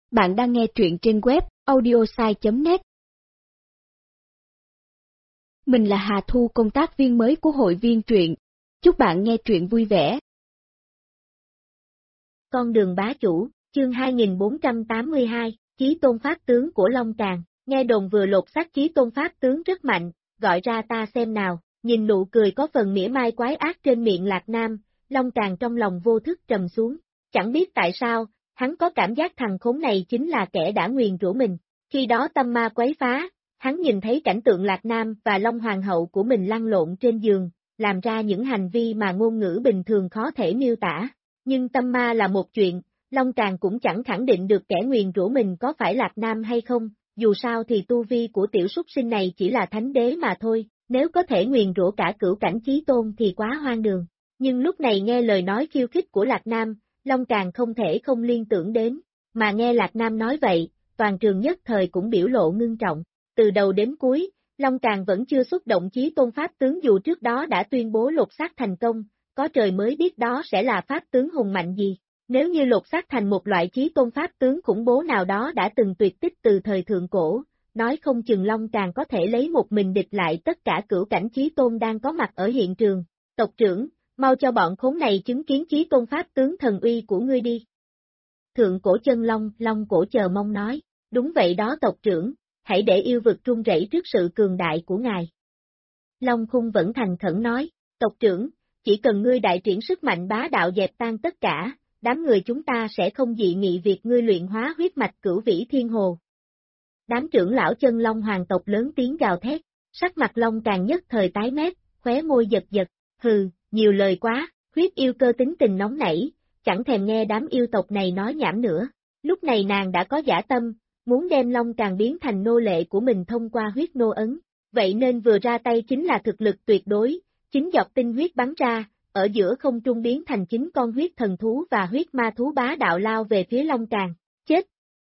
Bạn đang nghe truyện trên web audiosai.net. Mình là Hà Thu, công tác viên mới của hội viên truyện. Chúc bạn nghe truyện vui vẻ. Con đường bá chủ, chương 2482, Chí Tôn Pháp tướng của Long Càn. Nghe đồn vừa lột xác Chí Tôn Pháp tướng rất mạnh, gọi ra ta xem nào. Nhìn nụ cười có phần mỉa mai quái ác trên miệng Lạc Nam, Long Càn trong lòng vô thức trầm xuống. Chẳng biết tại sao, hắn có cảm giác thằng khốn này chính là kẻ đã nguyền rủa mình. Khi đó tâm ma quấy phá, hắn nhìn thấy cảnh tượng Lạc Nam và Long Hoàng hậu của mình lăn lộn trên giường, làm ra những hành vi mà ngôn ngữ bình thường khó thể miêu tả. Nhưng tâm ma là một chuyện, Long Càn cũng chẳng khẳng định được kẻ nguyền rủa mình có phải Lạc Nam hay không, dù sao thì tu vi của tiểu súc sinh này chỉ là thánh đế mà thôi, nếu có thể nguyền rủa cả cửu cảnh chí tôn thì quá hoang đường. Nhưng lúc này nghe lời nói khiêu khích của Lạc Nam, Long Càn không thể không liên tưởng đến, mà nghe Lạc Nam nói vậy, toàn trường nhất thời cũng biểu lộ ngưng trọng. Từ đầu đến cuối, Long Càn vẫn chưa xúc động Chí Tôn Pháp tướng dù trước đó đã tuyên bố lột xác thành công, có trời mới biết đó sẽ là pháp tướng hùng mạnh gì. Nếu như lột xác thành một loại Chí Tôn Pháp tướng khủng bố nào đó đã từng tuyệt tích từ thời thượng cổ, nói không chừng Long Càn có thể lấy một mình địch lại tất cả cửu cảnh Chí Tôn đang có mặt ở hiện trường. Tộc trưởng, mau cho bọn khốn này chứng kiến Chí Tôn Pháp tướng thần uy của ngươi đi. Thượng cổ chân Long, Long cổ chờ mong nói, đúng vậy đó tộc trưởng, hãy để yêu vực run rẩy trước sự cường đại của ngài. Long Khung vẫn thành khẩn nói, tộc trưởng, chỉ cần ngươi đại triển sức mạnh bá đạo dẹp tan tất cả, đám người chúng ta sẽ không dị nghị việc ngươi luyện hóa huyết mạch cửu vĩ thiên hồ. Đám trưởng lão chân Long hoàng tộc lớn tiếng gào thét, sắc mặt Long Càn nhất thời tái mét, khóe môi giật giật, hừ, nhiều lời quá, huyết yêu cơ tính tình nóng nảy, chẳng thèm nghe đám yêu tộc này nói nhảm nữa. Lúc này nàng đã có dã tâm, muốn đem Long Càn biến thành nô lệ của mình thông qua huyết nô ấn, vậy nên vừa ra tay chính là thực lực tuyệt đối, chính giọt tinh huyết bắn ra, ở giữa không trung biến thành 9 con huyết thần thú và huyết ma thú bá đạo lao về phía Long Càn, chết.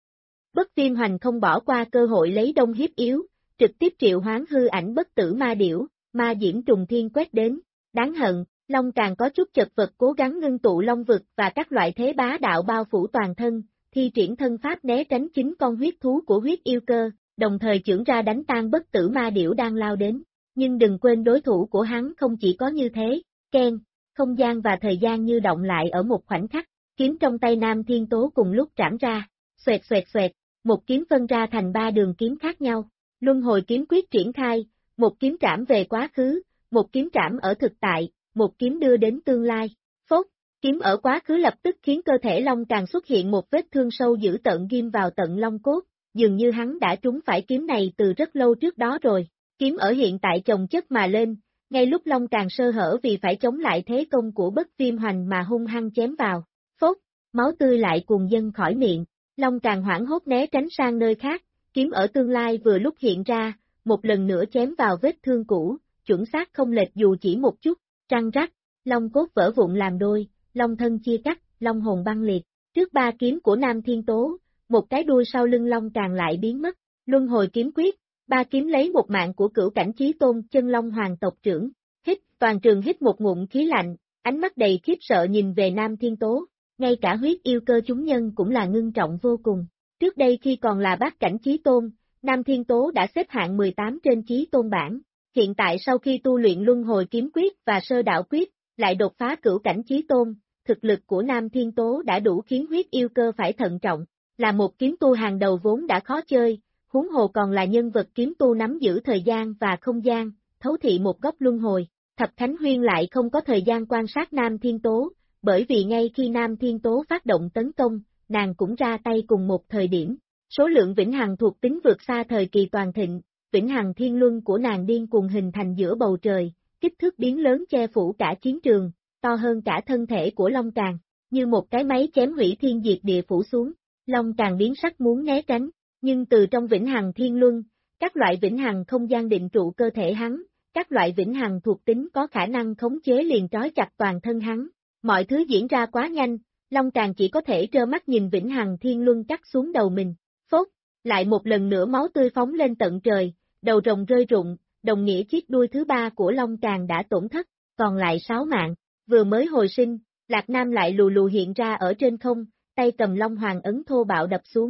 Bất Viêm Hoành không bỏ qua cơ hội lấy đông hiếp yếu, trực tiếp triệu hoán hư ảnh bất tử ma điểu, ma diễm trùng thiên quét đến, đáng hận, Long Càn có chút chật vật cố gắng ngưng tụ long vực và các loại thế bá đạo bao phủ toàn thân, thi triển thân pháp né tránh 9 con huyết thú của huyết yêu cơ, đồng thời chưởng ra đánh tan bất tử ma điểu đang lao đến. Nhưng đừng quên đối thủ của hắn không chỉ có như thế, keng, không gian và thời gian như động lại ở một khoảnh khắc, kiếm trong tay Nam Thiên Tố cùng lúc trảm ra, xoẹt xoẹt xoẹt, một kiếm phân ra thành 3 đường kiếm khác nhau, luân hồi kiếm quyết triển khai, một kiếm trảm về quá khứ, một kiếm trảm ở thực tại, một kiếm đưa đến tương lai, phốt, kiếm ở quá khứ lập tức khiến cơ thể Long Càn xuất hiện một vết thương sâu dữ tợn ghim vào tận long cốt, dường như hắn đã trúng phải kiếm này từ rất lâu trước đó rồi, kiếm ở hiện tại chồng chất mà lên, ngay lúc Long Càn sơ hở vì phải chống lại thế công của Bất Viêm Hoành mà hung hăng chém vào, phốt, máu tươi lại cuồn dâng khỏi miệng, Long Càn hoảng hốt né tránh sang nơi khác, kiếm ở tương lai vừa lúc hiện ra, một lần nữa chém vào vết thương cũ, chuẩn xác không lệch dù chỉ một chút, trăng rắc, long cốt vỡ vụn làm đôi, long thân chia cắt, long hồn băng liệt, trước 3 kiếm của Nam Thiên Tố, một cái đuôi sau lưng Long Càn lại biến mất, luân hồi kiếm quyết, 3 kiếm lấy một mạng của cửu cảnh chí tôn chân Long hoàng tộc trưởng, hít, toàn trường hít một ngụm khí lạnh, ánh mắt đầy khiếp sợ nhìn về Nam Thiên Tố, ngay cả huyết yêu cơ chúng nhân cũng là ngưng trọng vô cùng, trước đây khi còn là bát cảnh chí tôn, Nam Thiên Tố đã xếp hạng 18 trên chí tôn bảng. Hiện tại sau khi tu luyện luân hồi kiếm quyết và sơ đạo quyết, lại đột phá cửu cảnh chí tôn, thực lực của Nam Thiên Tố đã đủ khiến huyết yêu cơ phải thận trọng, là một kiếm tu hàng đầu vốn đã khó chơi, huống hồ còn là nhân vật kiếm tu nắm giữ thời gian và không gian, thấu thị một góc luân hồi. Thập Thánh Huyên lại không có thời gian quan sát Nam Thiên Tố, bởi vì ngay khi Nam Thiên Tố phát động tấn công, nàng cũng ra tay cùng một thời điểm. Số lượng vĩnh hằng thuộc tính vượt xa thời kỳ toàn thịnh. Vĩnh hằng thiên luân của nàng điên cuồng hình thành giữa bầu trời, kích thước biến lớn che phủ cả chiến trường, to hơn cả thân thể của Long Càn, như một cái máy chém hủy thiên diệt địa phủ xuống. Long Càn biến sắc muốn né tránh, nhưng từ trong vĩnh hằng thiên luân, các loại vĩnh hằng không gian định trụ cơ thể hắn, các loại vĩnh hằng thuộc tính có khả năng khống chế liền trói chặt toàn thân hắn. Mọi thứ diễn ra quá nhanh, Long Càn chỉ có thể trơ mắt nhìn vĩnh hằng thiên luân cắt xuống đầu mình. Phốt, lại một lần nữa máu tươi phóng lên tận trời. Đầu rồng rơi rụng, đồng nghĩa chiếc đuôi thứ 3 của Long Càn đã tổn thất, còn lại 6 mạng, vừa mới hồi sinh, Lạc Nam lại lù lù hiện ra ở trên không, tay cầm Long Hoàng ấn thô bạo đập xuống,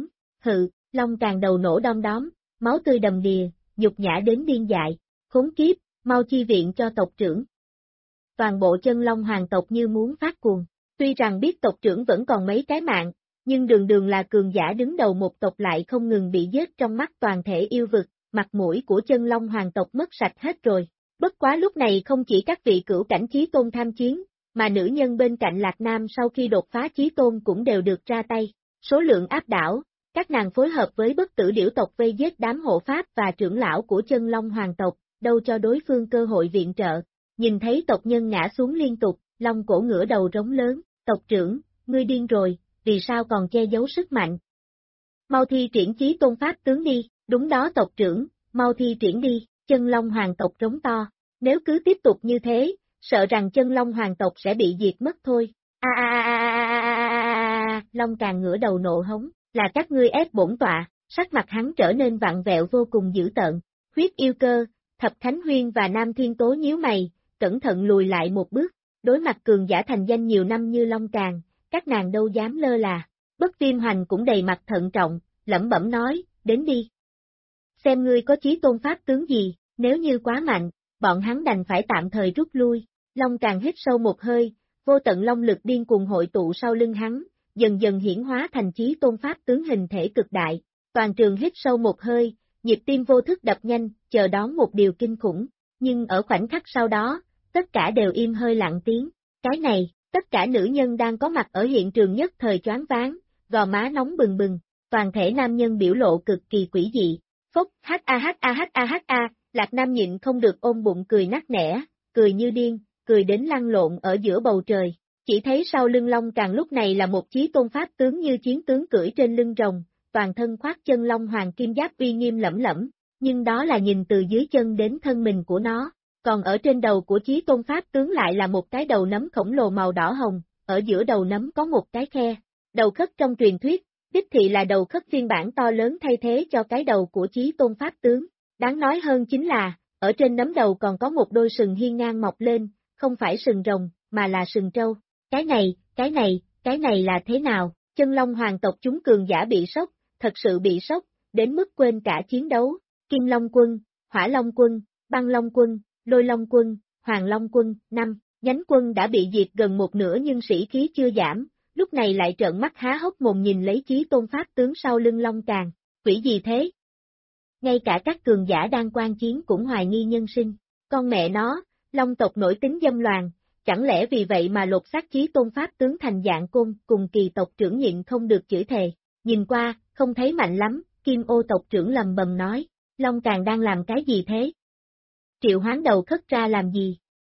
Hự, Long Càng đầu nổ đom đóm, máu tươi đầm đìa, nhục nhã đến điên dại, khốn kiếp, mau chi viện cho tộc trưởng. Toàn bộ chân Long hoàng tộc như muốn phát cuồng, tuy rằng biết tộc trưởng vẫn còn mấy cái mạng, nhưng đường đường là cường giả đứng đầu một tộc lại không ngừng bị giết trong mắt toàn thể yêu vực, mặt mũi của chân Long hoàng tộc mất sạch hết rồi. Bất quá lúc này không chỉ các vị cửu cảnh chí tôn tham chiến, mà nữ nhân bên cạnh Lạc Nam sau khi đột phá chí tôn cũng đều được ra tay, số lượng áp đảo, các nàng phối hợp với bất tử điểu tộc vây giết đám hộ pháp và trưởng lão của chân Long hoàng tộc, đâu cho đối phương cơ hội viện trợ. Nhìn thấy tộc nhân ngã xuống liên tục, Long cổ ngửa đầu rống lớn, tộc trưởng, ngươi điên rồi, vì sao còn che giấu sức mạnh? Mau thi triển chí tôn pháp tướng đi, đúng đó tộc trưởng, mau thi triển đi, chân Long hoàng tộc rống to, nếu cứ tiếp tục như thế, sợ rằng chân Long hoàng tộc sẽ bị diệt mất thôi. Long Càng ngửa đầu nộ hống, là các ngươi ép bổn tọa, sắc mặt hắn trở nên vặn vẹo vô cùng dữ tợn. Huyết Yêu Cơ, Thập Khánh Huyên và Nam Thiên Tố nhíu mày, cẩn thận lùi lại một bước, đối mặt cường giả thành danh nhiều năm như Long Càng, các nàng đâu dám lơ là. Bất Viêm Hoành cũng đầy mặt thận trọng, lẩm bẩm nói, đến đi. Xem ngươi có chí tôn pháp tướng gì, nếu như quá mạnh, bọn hắn đành phải tạm thời rút lui. Long Càng hít sâu một hơi, vô tận long lực điên cuồng hội tụ sau lưng hắn, dần dần hiển hóa thành chí tôn pháp tướng hình thể cực đại. Toàn trường hít sâu một hơi, nhịp tim vô thức đập nhanh, chờ đón một điều kinh khủng. Nhưng ở khoảnh khắc sau đó, tất cả đều im hơi lặng tiếng. Cái này, tất cả nữ nhân đang có mặt ở hiện trường nhất thời choáng váng, gò má nóng bừng bừng, toàn thể nam nhân biểu lộ cực kỳ quỷ dị. Phốc, Lạc Nam nhịn không được ôm bụng cười nát nẻ, cười như điên, cười đến lăn lộn ở giữa bầu trời. Chỉ thấy sau lưng Long Càng lúc này là một chí tôn pháp tướng như chiến tướng cưỡi trên lưng rồng, toàn thân khoác chân long hoàng kim giáp uy nghiêm lẫm lẫm, nhưng đó là nhìn từ dưới chân đến thân mình của nó. Còn ở trên đầu của chí tôn pháp tướng lại là một cái đầu nấm khổng lồ màu đỏ hồng, ở giữa đầu nấm có một cái khe. Đầu khất trong truyền thuyết, đích thị là đầu khất phiên bản to lớn thay thế cho cái đầu của chí tôn pháp tướng. Đáng nói hơn chính là, ở trên nấm đầu còn có một đôi sừng hiên ngang mọc lên, không phải sừng rồng, mà là sừng trâu. Cái này là thế nào? Chân Long hoàng tộc chúng cường giả bị sốc, thật sự bị sốc, đến mức quên cả chiến đấu. Kim Long quân, Hỏa Long quân, Băng Long quân, Lôi Long quân, Hoàng Long quân, 5 nhánh quân đã bị diệt gần một nửa nhưng sĩ khí chưa giảm, lúc này lại trợn mắt há hốc mồm nhìn lấy chí tôn pháp tướng sau lưng Long Càng. Quỷ gì thế? Ngay cả các cường giả đang quan chiến cũng hoài nghi nhân sinh. Con mẹ nó, Long tộc nổi tính dâm loạn, chẳng lẽ vì vậy mà lột xác chí tôn pháp tướng thành dạng côn, cùng kỳ tộc trưởng nhịn không được chửi thề. Nhìn qua, không thấy mạnh lắm, Kim Ô tộc trưởng lầm bầm nói, Long Càng đang làm cái gì thế? Triệu Hoán đầu khất ra làm gì?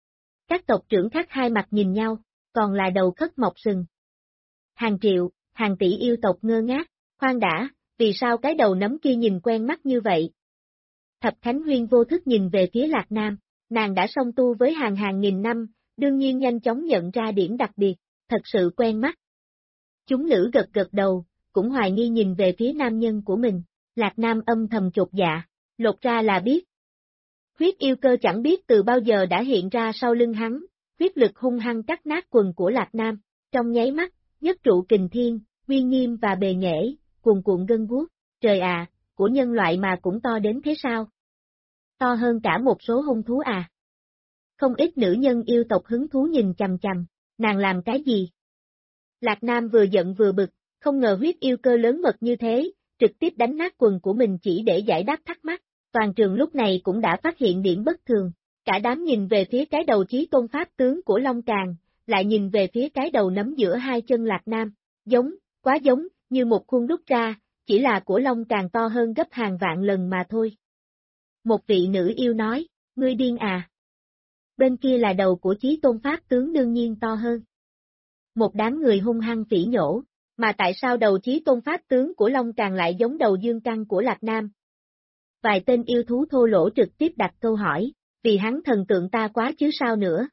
Các tộc trưởng khác hai mặt nhìn nhau, còn là đầu khất mọc sừng. Hàng triệu, hàng tỷ yêu tộc ngơ ngác, khoan đã, vì sao cái đầu nấm kia nhìn quen mắt như vậy? Thập Khánh Huyên vô thức nhìn về phía Lạc Nam, nàng đã song tu với hàng nghìn năm, đương nhiên nhanh chóng nhận ra điểm đặc biệt, thật sự quen mắt. Chúng nữ gật đầu, cũng hoài nghi nhìn về phía nam nhân của mình, Lạc Nam âm thầm chột dạ, lột ra là biết. Huyết Yêu Cơ chẳng biết từ bao giờ đã hiện ra sau lưng hắn, huyết lực hung hăng cắt nát quần của Lạc Nam, trong nháy mắt, nhất trụ kình thiên, uy nghiêm và bề nghệ, cuồn cuộn gân guốc, trời à, của nhân loại mà cũng to đến thế sao? To hơn cả một số hung thú à? Không ít nữ nhân yêu tộc hứng thú nhìn chằm chằm, nàng làm cái gì? Lạc Nam vừa giận vừa bực, không ngờ Huyết Yêu Cơ lớn mật như thế, trực tiếp đánh nát quần của mình chỉ để giải đáp thắc mắc. Toàn trường lúc này cũng đã phát hiện điểm bất thường, cả đám nhìn về phía cái đầu chí tôn pháp tướng của Long Càng, lại nhìn về phía cái đầu nấm giữa hai chân Lạc Nam, giống, quá giống, như một khuôn đúc ra, chỉ là của Long Càng to hơn gấp hàng vạn lần mà thôi. Một vị nữ yêu nói, ngươi điên à? Bên kia là đầu của chí tôn pháp tướng đương nhiên to hơn. Một đám người hung hăng phỉ nhổ, mà tại sao đầu chí tôn pháp tướng của Long Càng lại giống đầu dương căn của Lạc Nam? Vài tên yêu thú thô lỗ trực tiếp đặt câu hỏi, vì hắn thần tượng ta quá chứ sao nữa.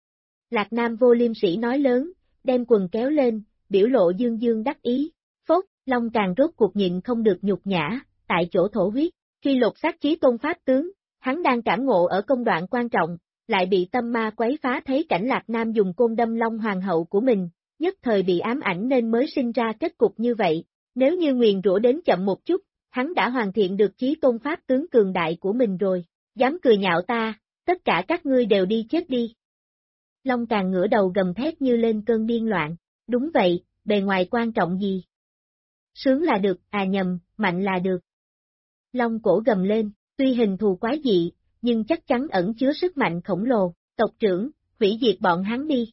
Lạc Nam vô liêm sỉ nói lớn, đem quần kéo lên, biểu lộ dương dương đắc ý, phốt, Long Càng rốt cuộc nhịn không được nhục nhã, tại chỗ thổ huyết, khi lột xác chí tôn pháp tướng, hắn đang cảm ngộ ở công đoạn quan trọng, lại bị tâm ma quấy phá thấy cảnh Lạc Nam dùng côn đâm Long Hoàng hậu của mình, nhất thời bị ám ảnh nên mới sinh ra kết cục như vậy, Nếu như nguyền rủa đến chậm một chút, hắn đã hoàn thiện được chí tôn pháp tướng cường đại của mình rồi. Dám cười nhạo ta, tất cả các ngươi đều đi chết đi. Long Càng ngửa đầu gầm thét như lên cơn điên loạn. Đúng vậy, bề ngoài quan trọng gì? Sướng là được, nhầm, mạnh là được. Long cổ gầm lên, tuy hình thù quái dị, nhưng chắc chắn ẩn chứa sức mạnh khổng lồ. Tộc trưởng, hủy diệt bọn hắn đi.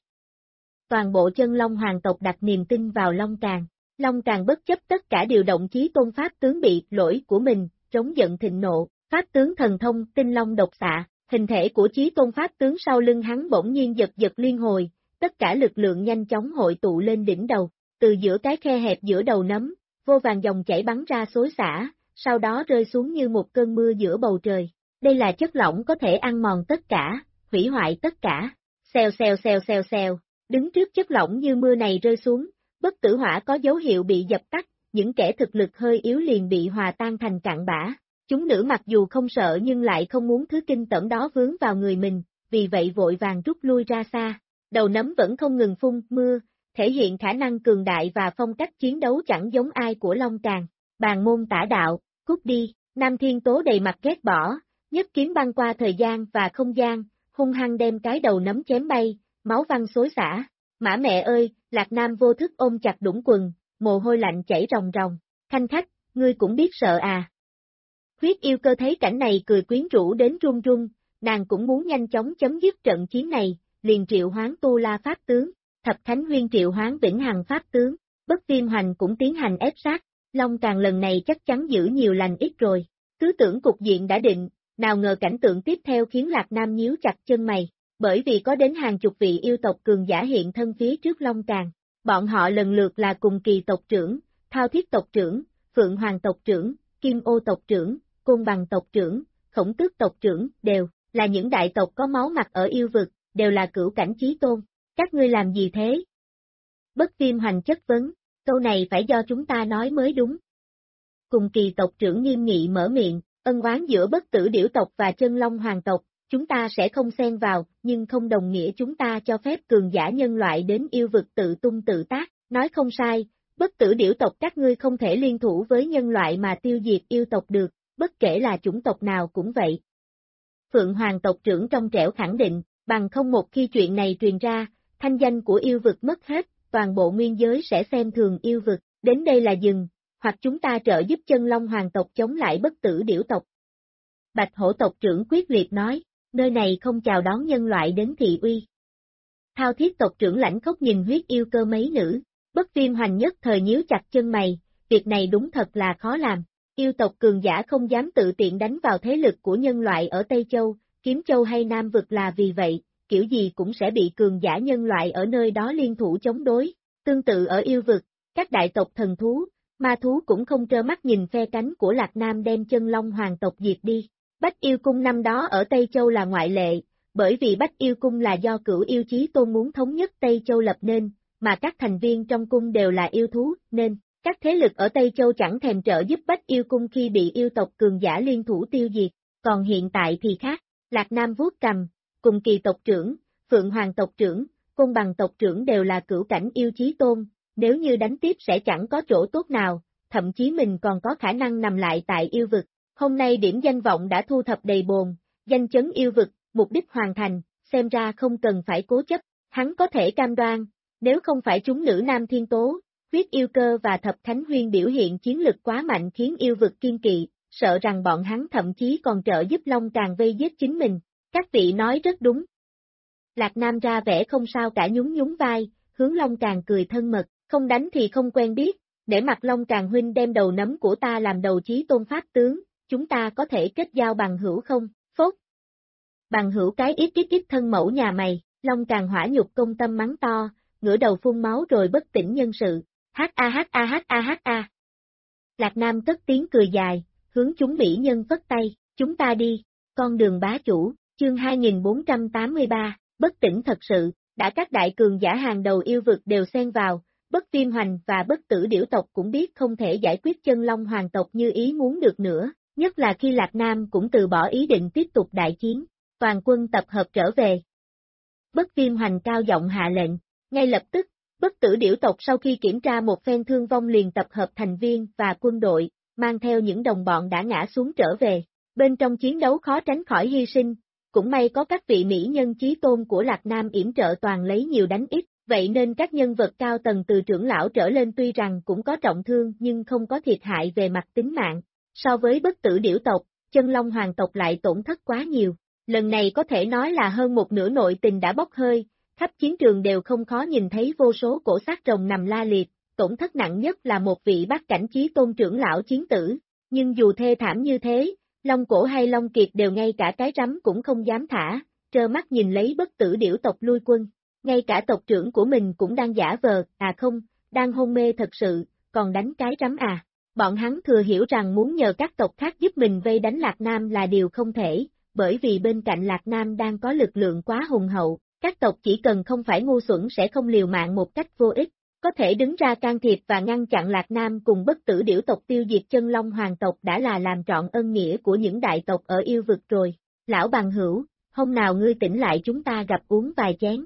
Toàn bộ chân Long hoàng tộc đặt niềm tin vào Long Càng. Long Càng bất chấp tất cả điều động chí tôn pháp tướng bị lỗi của mình, trống giận thịnh nộ, pháp tướng thần thông tinh long độc xạ, hình thể của chí tôn pháp tướng sau lưng hắn bỗng nhiên giật giật liên hồi, tất cả lực lượng nhanh chóng hội tụ lên đỉnh đầu, từ giữa cái khe hẹp giữa đầu nấm, vô vàng dòng chảy bắn ra xối xả, sau đó rơi xuống như một cơn mưa giữa bầu trời. Đây là chất lỏng có thể ăn mòn tất cả, hủy hoại tất cả. Xèo xèo xèo xèo xèo, đứng trước chất lỏng như mưa này rơi xuống, bất tử hỏa có dấu hiệu bị dập tắt, những kẻ thực lực hơi yếu liền bị hòa tan thành cặn bã. Chúng nữ mặc dù không sợ nhưng lại không muốn thứ kinh tởm đó vướng vào người mình, vì vậy vội vàng rút lui ra xa. Đầu nấm vẫn không ngừng phun mưa, thể hiện khả năng cường đại và phong cách chiến đấu chẳng giống ai của Long Càng. Bàn môn tả đạo, cút đi, Nam Thiên Tố đầy mặt ghét bỏ, nhất kiếm băng qua thời gian và không gian, hung hăng đem cái đầu nấm chém bay, máu văng xối xả. Mã mẹ ơi, Lạc Nam vô thức ôm chặt đũng quần, mồ hôi lạnh chảy ròng ròng. Khanh khách, ngươi cũng biết sợ à. Huyết yêu cơ thấy cảnh này cười quyến rũ đến run run, nàng cũng muốn nhanh chóng chấm dứt trận chiến này, liền triệu hoán Tu La Pháp tướng, Thập Thánh Huyên triệu hoán Vĩnh Hằng Pháp tướng, Bất Viêm Hoành cũng tiến hành ép sát, Long Càng lần này chắc chắn giữ nhiều lành ít rồi, cứ tưởng cục diện đã định, nào ngờ cảnh tượng tiếp theo khiến Lạc Nam nhíu chặt chân mày, bởi vì có đến hàng chục vị yêu tộc cường giả hiện thân phía trước Long Càng, bọn họ lần lượt là Cùng Kỳ tộc trưởng, Thao Thiết tộc trưởng, Phượng Hoàng tộc trưởng, Kim Ô tộc trưởng, Côn Bằng tộc trưởng, Khổng Tước tộc trưởng, đều là những đại tộc có máu mặt ở yêu vực, đều là cửu cảnh chí tôn. Các ngươi làm gì thế? Bất Viêm Hoành chất vấn, câu này phải do chúng ta nói mới đúng. Cùng Kỳ tộc trưởng nghiêm nghị mở miệng, ân oán giữa bất tử điểu tộc và chân long hoàng tộc, chúng ta sẽ không xen vào, nhưng không đồng nghĩa chúng ta cho phép cường giả nhân loại đến yêu vực tự tung tự tác, nói không sai, bất tử điểu tộc các ngươi không thể liên thủ với nhân loại mà tiêu diệt yêu tộc được, bất kể là chủng tộc nào cũng vậy. Phượng Hoàng tộc trưởng trong trẻo khẳng định, bằng không một khi chuyện này truyền ra, thanh danh của yêu vực mất hết, toàn bộ nguyên giới sẽ xem thường yêu vực, đến đây là dừng, hoặc chúng ta trợ giúp chân long hoàng tộc chống lại bất tử điểu tộc. Bạch hổ tộc trưởng quyết liệt nói, nơi này không chào đón nhân loại đến thị uy. Thao Thiết tộc trưởng lãnh khốc nhìn huyết yêu cơ mấy nữ, Bất Viêm Hoành nhất thời nhíu chặt chân mày, việc này đúng thật là khó làm. Yêu tộc cường giả không dám tự tiện đánh vào thế lực của nhân loại ở Tây Châu, Kiếm Châu hay Nam Vực là vì vậy, kiểu gì cũng sẽ bị cường giả nhân loại ở nơi đó liên thủ chống đối. Tương tự ở yêu vực, các đại tộc thần thú, ma thú cũng không trơ mắt nhìn phe cánh của Lạc Nam đem chân long hoàng tộc diệt đi. Bách Yêu Cung năm đó ở Tây Châu là ngoại lệ, bởi vì Bách Yêu Cung là do cửu yêu chí tôn muốn thống nhất Tây Châu lập nên, mà các thành viên trong cung đều là yêu thú, nên các thế lực ở Tây Châu chẳng thèm trợ giúp Bách Yêu Cung khi bị yêu tộc cường giả liên thủ tiêu diệt, còn hiện tại thì khác, Lạc Nam vuốt cầm, Cùng Kỳ tộc trưởng, Phượng Hoàng tộc trưởng, Côn Bằng tộc trưởng đều là cửu cảnh yêu chí tôn, nếu như đánh tiếp sẽ chẳng có chỗ tốt nào, thậm chí mình còn có khả năng nằm lại tại yêu vực. Hôm nay điểm danh vọng đã thu thập đầy bồn, danh chấn yêu vực, mục đích hoàn thành, xem ra không cần phải cố chấp, hắn có thể cam đoan, nếu không phải chúng nữ Nam Thiên Tố, huyết yêu cơ và Thập Thánh Huyên biểu hiện chiến lực quá mạnh khiến yêu vực kiên kỵ, sợ rằng bọn hắn thậm chí còn trợ giúp Long Càng vây giết chính mình, các vị nói rất đúng. Lạc Nam ra vẻ không sao cả nhún nhún vai, hướng Long Càng cười thân mật, không đánh thì không quen biết, để mặt Long Càng huynh đem đầu nấm của ta làm đầu chí tôn pháp tướng, chúng ta có thể kết giao bằng hữu không, phốt. Bằng hữu cái ít thân mẫu nhà mày, Long Càng hỏa nhục công tâm mắng to, ngửa đầu phun máu rồi bất tỉnh nhân sự, ha. Lạc Nam cất tiếng cười dài, hướng chúng mỹ nhân vất tay, chúng ta đi, con đường bá chủ, chương 2483, bất tỉnh thật sự, đã các đại cường giả hàng đầu yêu vực đều xen vào, Bất Viêm Hoành và bất tử điểu tộc cũng biết không thể giải quyết chân long hoàng tộc như ý muốn được nữa, nhất là khi Lạc Nam cũng từ bỏ ý định tiếp tục đại chiến, toàn quân tập hợp trở về. Bất Viêm Hoành cao giọng hạ lệnh, ngay lập tức, Bất tử điểu tộc sau khi kiểm tra một phen thương vong liền tập hợp thành viên và quân đội, mang theo những đồng bọn đã ngã xuống trở về. Bên trong chiến đấu khó tránh khỏi hy sinh, cũng may có các vị mỹ nhân chí tôn của Lạc Nam yểm trợ toàn lấy nhiều đánh ít, vậy nên các nhân vật cao tầng từ trưởng lão trở lên tuy rằng cũng có trọng thương nhưng không có thiệt hại về mặt tính mạng. So với bất tử điểu tộc, chân long hoàng tộc lại tổn thất quá nhiều. Lần này có thể nói là hơn một nửa nội tình đã bốc hơi, khắp chiến trường đều không khó nhìn thấy vô số cổ xác rồng nằm la liệt, tổn thất nặng nhất là một vị bát cảnh chí tôn trưởng lão chiến tử. Nhưng dù thê thảm như thế, Long Cổ hay Long Kiệt đều ngay cả cái rắm cũng không dám thả, trơ mắt nhìn lấy bất tử điểu tộc lui quân. Ngay cả tộc trưởng của mình cũng đang giả vờ, không, đang hôn mê thật sự, còn đánh cái rắm à. Bọn hắn thừa hiểu rằng muốn nhờ các tộc khác giúp mình vây đánh Lạc Nam là điều không thể, bởi vì bên cạnh Lạc Nam đang có lực lượng quá hùng hậu, các tộc chỉ cần không phải ngu xuẩn sẽ không liều mạng một cách vô ích, có thể đứng ra can thiệp và ngăn chặn Lạc Nam cùng bất tử điểu tộc tiêu diệt chân long hoàng tộc đã là làm trọn ân nghĩa của những đại tộc ở yêu vực rồi. Lão bằng hữu, hôm nào ngươi tỉnh lại chúng ta gặp uống vài chén.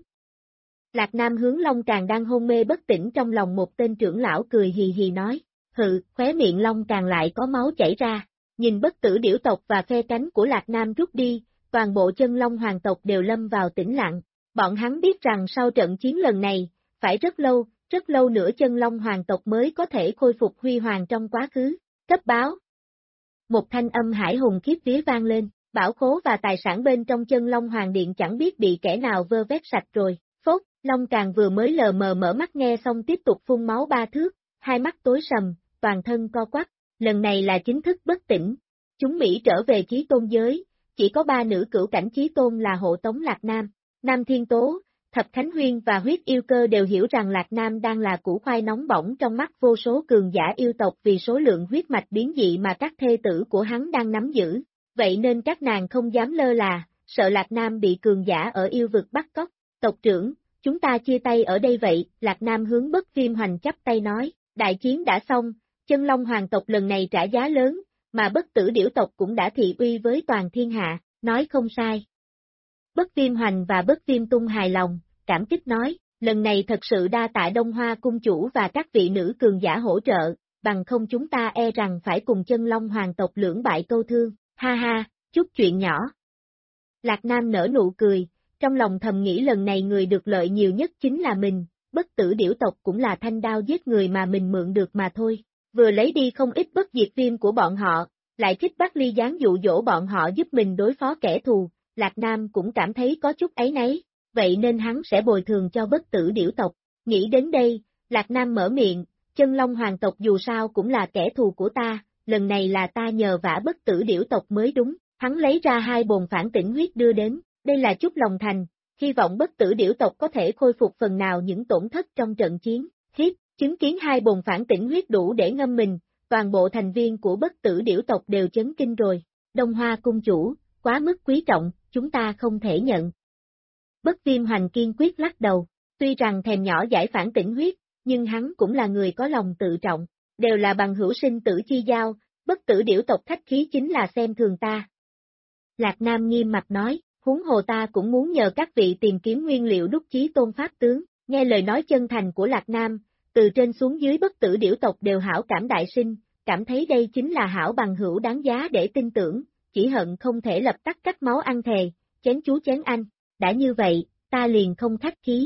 Lạc Nam hướng Long Càng đang hôn mê bất tỉnh trong lòng một tên trưởng lão cười hì hì nói, khóe miệng Long Càng lại có máu chảy ra, nhìn bất tử điểu tộc và phe cánh của Lạc Nam rút đi, toàn bộ chân long hoàng tộc đều lâm vào tĩnh lặng, bọn hắn biết rằng sau trận chiến lần này, phải rất lâu nữa chân long hoàng tộc mới có thể khôi phục huy hoàng trong quá khứ. Cấp báo. Một thanh âm hải hùng khiếp vía vang lên, bảo khố và tài sản bên trong chân long hoàng điện chẳng biết bị kẻ nào vơ vét sạch rồi. Phốt, Long Càng vừa mới lờ mờ mở mắt nghe xong tiếp tục phun máu 3 thước, hai mắt tối sầm, toàn thân co quắp, lần này là chính thức bất tỉnh. Chúng Mỹ trở về chí tôn giới, chỉ có 3 nữ cửu cảnh chí tôn là hộ tống Lạc Nam. Nam Thiên Tố, Thập Khánh Huyên và Huyết Yêu Cơ đều hiểu rằng Lạc Nam đang là củ khoai nóng bỏng trong mắt vô số cường giả yêu tộc vì số lượng huyết mạch biến dị mà các thê tử của hắn đang nắm giữ, vậy nên các nàng không dám lơ là, sợ Lạc Nam bị cường giả ở yêu vực bắt cóc. Tộc trưởng, chúng ta chia tay ở đây vậy, Lạc Nam hướng Bất Viêm Hoành chắp tay nói, đại chiến đã xong, chân long hoàng tộc lần này trả giá lớn, mà bất tử điểu tộc cũng đã thị uy với toàn thiên hạ, nói không sai. Bất Viêm Hoành và Bất Viêm Tung hài lòng, cảm kích nói, lần này thật sự đa tạ Đông Hoa cung chủ và các vị nữ cường giả hỗ trợ, bằng không chúng ta e rằng phải cùng chân long hoàng tộc lưỡng bại câu thương, ha ha, chút chuyện nhỏ. Lạc Nam nở nụ cười, trong lòng thầm nghĩ lần này người được lợi nhiều nhất chính là mình, bất tử điểu tộc cũng là thanh đao giết người mà mình mượn được mà thôi, vừa lấy đi không ít bất diệt viêm của bọn họ, lại thích bắt ly gián dụ dỗ bọn họ giúp mình đối phó kẻ thù, Lạc Nam cũng cảm thấy có chút áy náy, vậy nên hắn sẽ bồi thường cho bất tử điểu tộc. Nghĩ đến đây, Lạc Nam mở miệng, chân long hoàng tộc dù sao cũng là kẻ thù của ta, lần này là ta nhờ vả bất tử điểu tộc mới đúng, hắn lấy ra 2 bồn phản tỉnh huyết đưa đến, đây là chút lòng thành, hy vọng bất tử điểu tộc có thể khôi phục phần nào những tổn thất trong trận chiến. Chứng kiến 2 bồn phản tỉnh huyết đủ để ngâm mình, toàn bộ thành viên của bất tử điểu tộc đều chấn kinh rồi. Đông Hoa cung chủ, quá mức quý trọng, chúng ta không thể nhận. Bất Viêm Hoành kiên quyết lắc đầu, tuy rằng thèm nhỏ giải phản tỉnh huyết, nhưng hắn cũng là người có lòng tự trọng, đều là bằng hữu sinh tử chi giao, bất tử điểu tộc khách khí chính là xem thường ta. Lạc Nam nghiêm mặt nói, huống hồ ta cũng muốn nhờ các vị tìm kiếm nguyên liệu đúc chí tôn pháp tướng, nghe lời nói chân thành của Lạc Nam, từ trên xuống dưới bất tử điểu tộc đều hảo cảm đại sinh, cảm thấy đây chính là hảo bằng hữu đáng giá để tin tưởng, chỉ hận không thể lập tắc cắt máu ăn thề, chén chú chén anh, đã như vậy, ta liền không khách khí.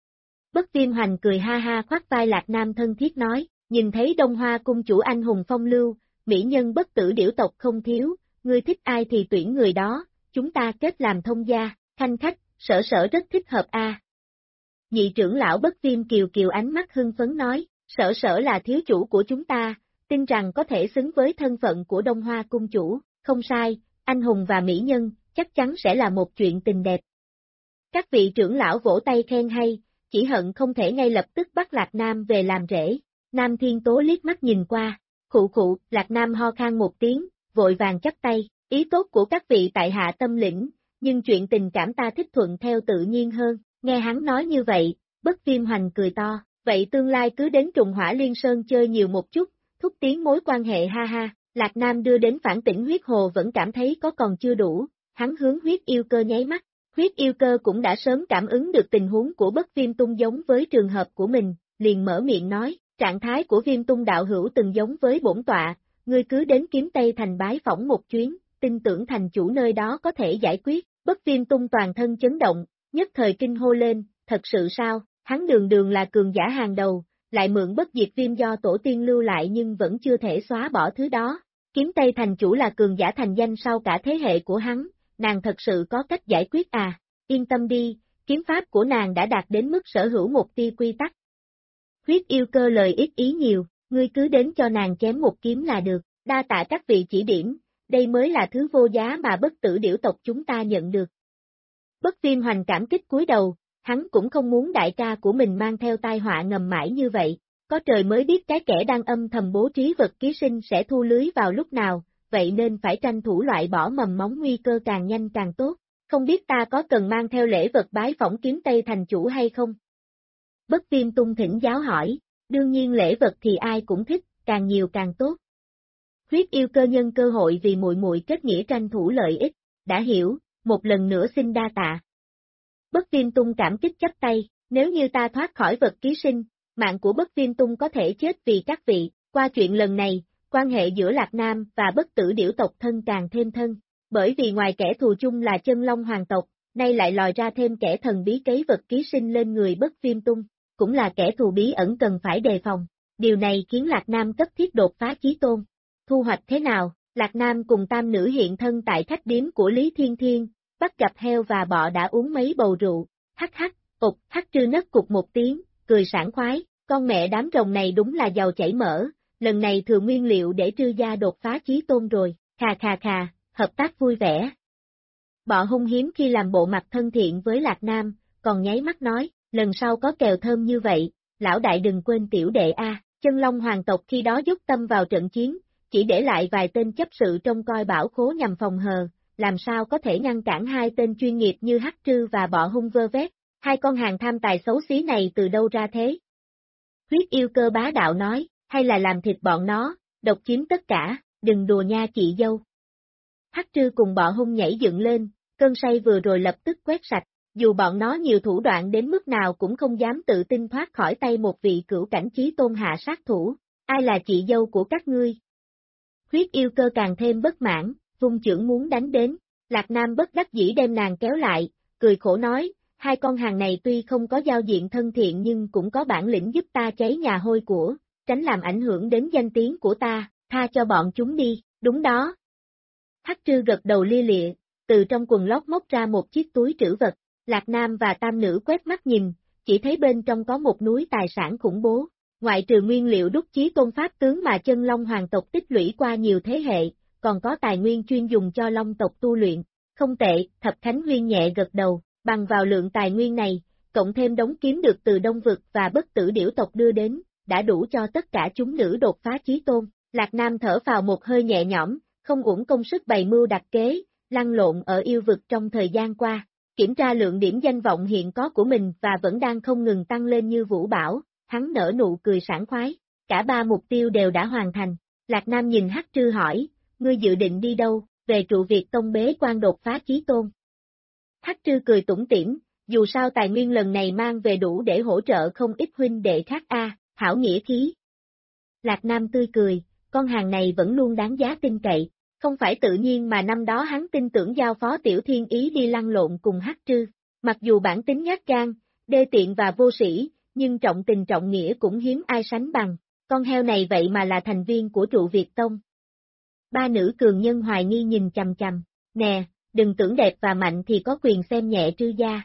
Bất Viêm Hoành cười ha ha khoác vai Lạc Nam thân thiết nói, nhìn thấy Đông Hoa cung chủ anh hùng phong lưu, mỹ nhân bất tử điểu tộc không thiếu, ngươi thích ai thì tuyển người đó, chúng ta kết làm thông gia, khanh khách, sở sở rất thích hợp a. Nhị trưởng lão Bất Viêm Kiều Kiều ánh mắt hưng phấn nói, sở sở là thiếu chủ của chúng ta, tin rằng có thể xứng với thân phận của Đông Hoa cung chủ, không sai, anh hùng và mỹ nhân, chắc chắn sẽ là một chuyện tình đẹp. Các vị trưởng lão vỗ tay khen hay, chỉ hận không thể ngay lập tức bắt Lạc Nam về làm rể. Nam Thiên Tố liếc mắt nhìn qua, khụ, Lạc Nam ho khan một tiếng, vội vàng chắp tay, ý tốt của các vị tại hạ tâm lĩnh, nhưng chuyện tình cảm ta thích thuận theo tự nhiên hơn, nghe hắn nói như vậy, Bất Viêm Hoành cười to, vậy tương lai cứ đến Trùng Hỏa Liên Sơn chơi nhiều một chút, thúc tiến mối quan hệ ha ha, Lạc Nam đưa đến phản tỉnh huyết hồ vẫn cảm thấy có còn chưa đủ, hắn hướng Huyết Yêu Cơ nháy mắt, Huyết yêu cơ cũng đã sớm cảm ứng được tình huống của Bất Viêm Tung giống với trường hợp của mình, liền mở miệng nói, trạng thái của Viêm Tung đạo hữu từng giống với bổn tọa, ngươi cứ đến Kiếm Tây Thành bái phỏng một chuyến, tin tưởng thành chủ nơi đó có thể giải quyết. Bất Viêm Tung toàn thân chấn động, nhất thời kinh hô lên, thật sự sao, hắn đường đường là cường giả hàng đầu, lại mượn bất diệt viêm do tổ tiên lưu lại nhưng vẫn chưa thể xóa bỏ thứ đó. Kiếm Tây thành chủ là cường giả thành danh sau cả thế hệ của hắn, nàng thật sự có cách giải quyết à, yên tâm đi, kiếm pháp của nàng đã đạt đến mức sở hữu một tia quy tắc. Huyết yêu cơ lời ít ý nhiều, ngươi cứ đến cho nàng chém một kiếm là được, đa tạ các vị chỉ điểm, đây mới là thứ vô giá mà bất tử điểu tộc chúng ta nhận được. Bất Viêm Hoành cảm kích cúi đầu, hắn cũng không muốn đại ca của mình mang theo tai họa ngầm mãi như vậy, có trời mới biết cái kẻ đang âm thầm bố trí vật ký sinh sẽ thu lưới vào lúc nào, vậy nên phải tranh thủ loại bỏ mầm móng nguy cơ càng nhanh càng tốt, không biết ta có cần mang theo lễ vật bái phỏng Kiếm Tây thành chủ hay không? Bất Viêm Tung thỉnh giáo hỏi, đương nhiên lễ vật thì ai cũng thích, càng nhiều càng tốt. Huyết yêu cơ nhân cơ hội vì muội muội kết nghĩa tranh thủ lợi ích, đã hiểu, một lần nữa xin đa tạ. Bất Viêm Tung cảm kích chắp tay, nếu như ta thoát khỏi vật ký sinh, mạng của Bất Viêm Tung có thể chết vì các vị, qua chuyện lần này, quan hệ giữa Lạc Nam và bất tử điểu tộc thân càng thêm thân, bởi vì ngoài kẻ thù chung là Chân Long hoàng tộc, nay lại lòi ra thêm kẻ thần bí cấy vật ký sinh lên người Bất Viêm Tung, cũng là kẻ thù bí ẩn cần phải đề phòng, điều này khiến Lạc Nam cấp thiết đột phá chí tôn. Thu hoạch thế nào? Lạc Nam cùng tam nữ hiện thân tại khách điếm của Lý Thiên Thiên, bắt gặp heo và bọ đã uống mấy bầu rượu, hắc hắc, hắc trư nấc cục một tiếng, cười sảng khoái, con mẹ đám rồng này đúng là giàu chảy mỡ, lần này thừa nguyên liệu để trư gia đột phá chí tôn rồi, khà, hợp tác vui vẻ. Bọ hung hiếm khi làm bộ mặt thân thiện với Lạc Nam, còn nháy mắt nói, lần sau có kèo thơm như vậy, lão đại đừng quên tiểu đệ a. Chân Long hoàng tộc khi đó dốc tâm vào trận chiến, chỉ để lại vài tên chấp sự trông coi bảo khố nhằm phòng hờ, làm sao có thể ngăn cản hai tên chuyên nghiệp như Hắc Trư và Bọ Hung vơ vét, hai con hàng tham tài xấu xí này từ đâu ra thế? Huyết yêu cơ bá đạo nói, hay là làm thịt bọn nó, độc chiếm tất cả, đừng đùa nha chị dâu. Hắc Trư cùng Bọ Hung nhảy dựng lên, cơn say vừa rồi lập tức quét sạch, dù bọn nó nhiều thủ đoạn đến mức nào cũng không dám tự tin thoát khỏi tay một vị cửu cảnh chí tôn hạ sát thủ, ai là chị dâu của các ngươi? Huyết yêu cơ càng thêm bất mãn, vung chưởng muốn đánh đến, Lạc Nam bất đắc dĩ đem nàng kéo lại, cười khổ nói, hai con hàng này tuy không có giao diện thân thiện nhưng cũng có bản lĩnh giúp ta cháy nhà hôi của, tránh làm ảnh hưởng đến danh tiếng của ta, tha cho bọn chúng đi, đúng đó. Hắc Trư gật đầu lia lịa, từ trong quần lót móc ra một chiếc túi trữ vật, Lạc Nam và tam nữ quét mắt nhìn, chỉ thấy bên trong có một núi tài sản khủng bố, ngoại trừ nguyên liệu đúc chí tôn pháp tướng mà Chân Long hoàng tộc tích lũy qua nhiều thế hệ, còn có tài nguyên chuyên dùng cho Long tộc tu luyện, không tệ, Thập Khánh Huyên nhẹ gật đầu, bằng vào lượng tài nguyên này, cộng thêm đống kiếm được từ Đông Vực và bất tử điểu tộc đưa đến, đã đủ cho tất cả chúng nữ đột phá chí tôn, Lạc Nam thở vào một hơi nhẹ nhõm, không uổng công sức bày mưu đặt kế, lăn lộn ở yêu vực trong thời gian qua, kiểm tra lượng điểm danh vọng hiện có của mình và vẫn đang không ngừng tăng lên như vũ bão, hắn nở nụ cười sảng khoái, cả ba mục tiêu đều đã hoàn thành, Lạc Nam nhìn Hắc Trư hỏi, ngươi dự định đi đâu, về trụ Việt Tông bế quan đột phá chí tôn. Hắc Trư cười tủm tỉm, dù sao tài nguyên lần này mang về đủ để hỗ trợ không ít huynh đệ khác hảo nghĩa khí. Lạc Nam tươi cười, con hàng này vẫn luôn đáng giá tin cậy, không phải tự nhiên mà năm đó hắn tin tưởng giao phó Tiểu Thiên Ý đi lăn lộn cùng Hắc Trư, mặc dù bản tính nhát gan, đê tiện và vô sĩ, nhưng trọng tình trọng nghĩa cũng hiếm ai sánh bằng, con heo này vậy mà là thành viên của trụ Việt Tông. Ba nữ cường nhân hoài nghi nhìn chằm chằm, nè, đừng tưởng đẹp và mạnh thì có quyền xem nhẹ Trư gia.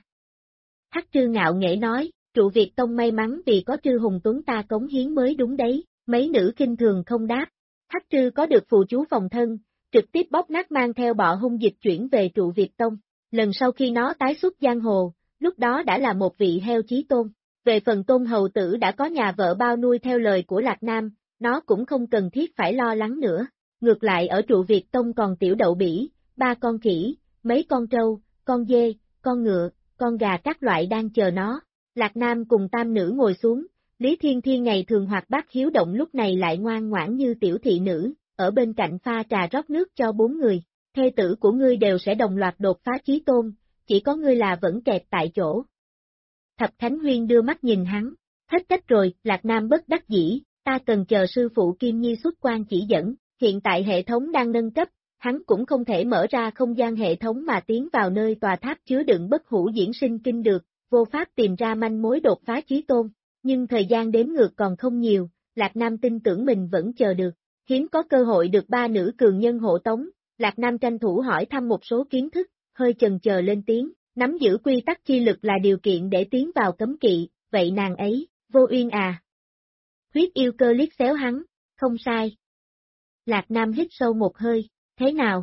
Hắc Trư ngạo nghễ nói, trụ Việt Tông may mắn vì có Trư Hùng Tuấn ta cống hiến mới đúng đấy, mấy nữ kinh thường không đáp. Hắc Trư có được phù chú phòng thân, trực tiếp bóp nát mang theo Bọ Hung dịch chuyển về trụ Việt Tông, lần sau khi nó tái xuất giang hồ, lúc đó đã là một vị heo chí tôn. Về phần Tôn hầu tử đã có nhà vợ bao nuôi theo lời của Lạc Nam, nó cũng không cần thiết phải lo lắng nữa. Ngược lại ở trụ Việt Tông còn Tiểu Đậu Bỉ, 3 con khỉ, mấy con trâu, con dê, con ngựa, con gà các loại đang chờ nó. Lạc Nam cùng tam nữ ngồi xuống, Lý Thiên Thiên ngày thường hoạt bát hiếu động lúc này lại ngoan ngoãn như tiểu thị nữ, ở bên cạnh pha trà rót nước cho 4 người. Thê tử của ngươi đều sẽ đồng loạt đột phá chí tôn, chỉ có ngươi là vẫn kẹt tại chỗ. Thập Khánh Huyên đưa mắt nhìn hắn, hết cách rồi, Lạc Nam bất đắc dĩ, ta cần chờ sư phụ Kim Nhi xuất quan chỉ dẫn, hiện tại hệ thống đang nâng cấp, hắn cũng không thể mở ra không gian hệ thống mà tiến vào nơi tòa tháp chứa đựng bất hủ diễn sinh kinh được, vô pháp tìm ra manh mối đột phá chí tôn, nhưng thời gian đếm ngược còn không nhiều, Lạc Nam tin tưởng mình vẫn chờ được, hiếm có cơ hội được ba nữ cường nhân hộ tống, Lạc Nam tranh thủ hỏi thăm một số kiến thức, hơi chần chờ lên tiếng, nắm giữ quy tắc chi lực là điều kiện để tiến vào cấm kỵ, vậy nàng ấy, Vô Uyên à? Huyết yêu cơ liếc xéo hắn, không sai. Lạc Nam hít sâu một hơi, thế nào?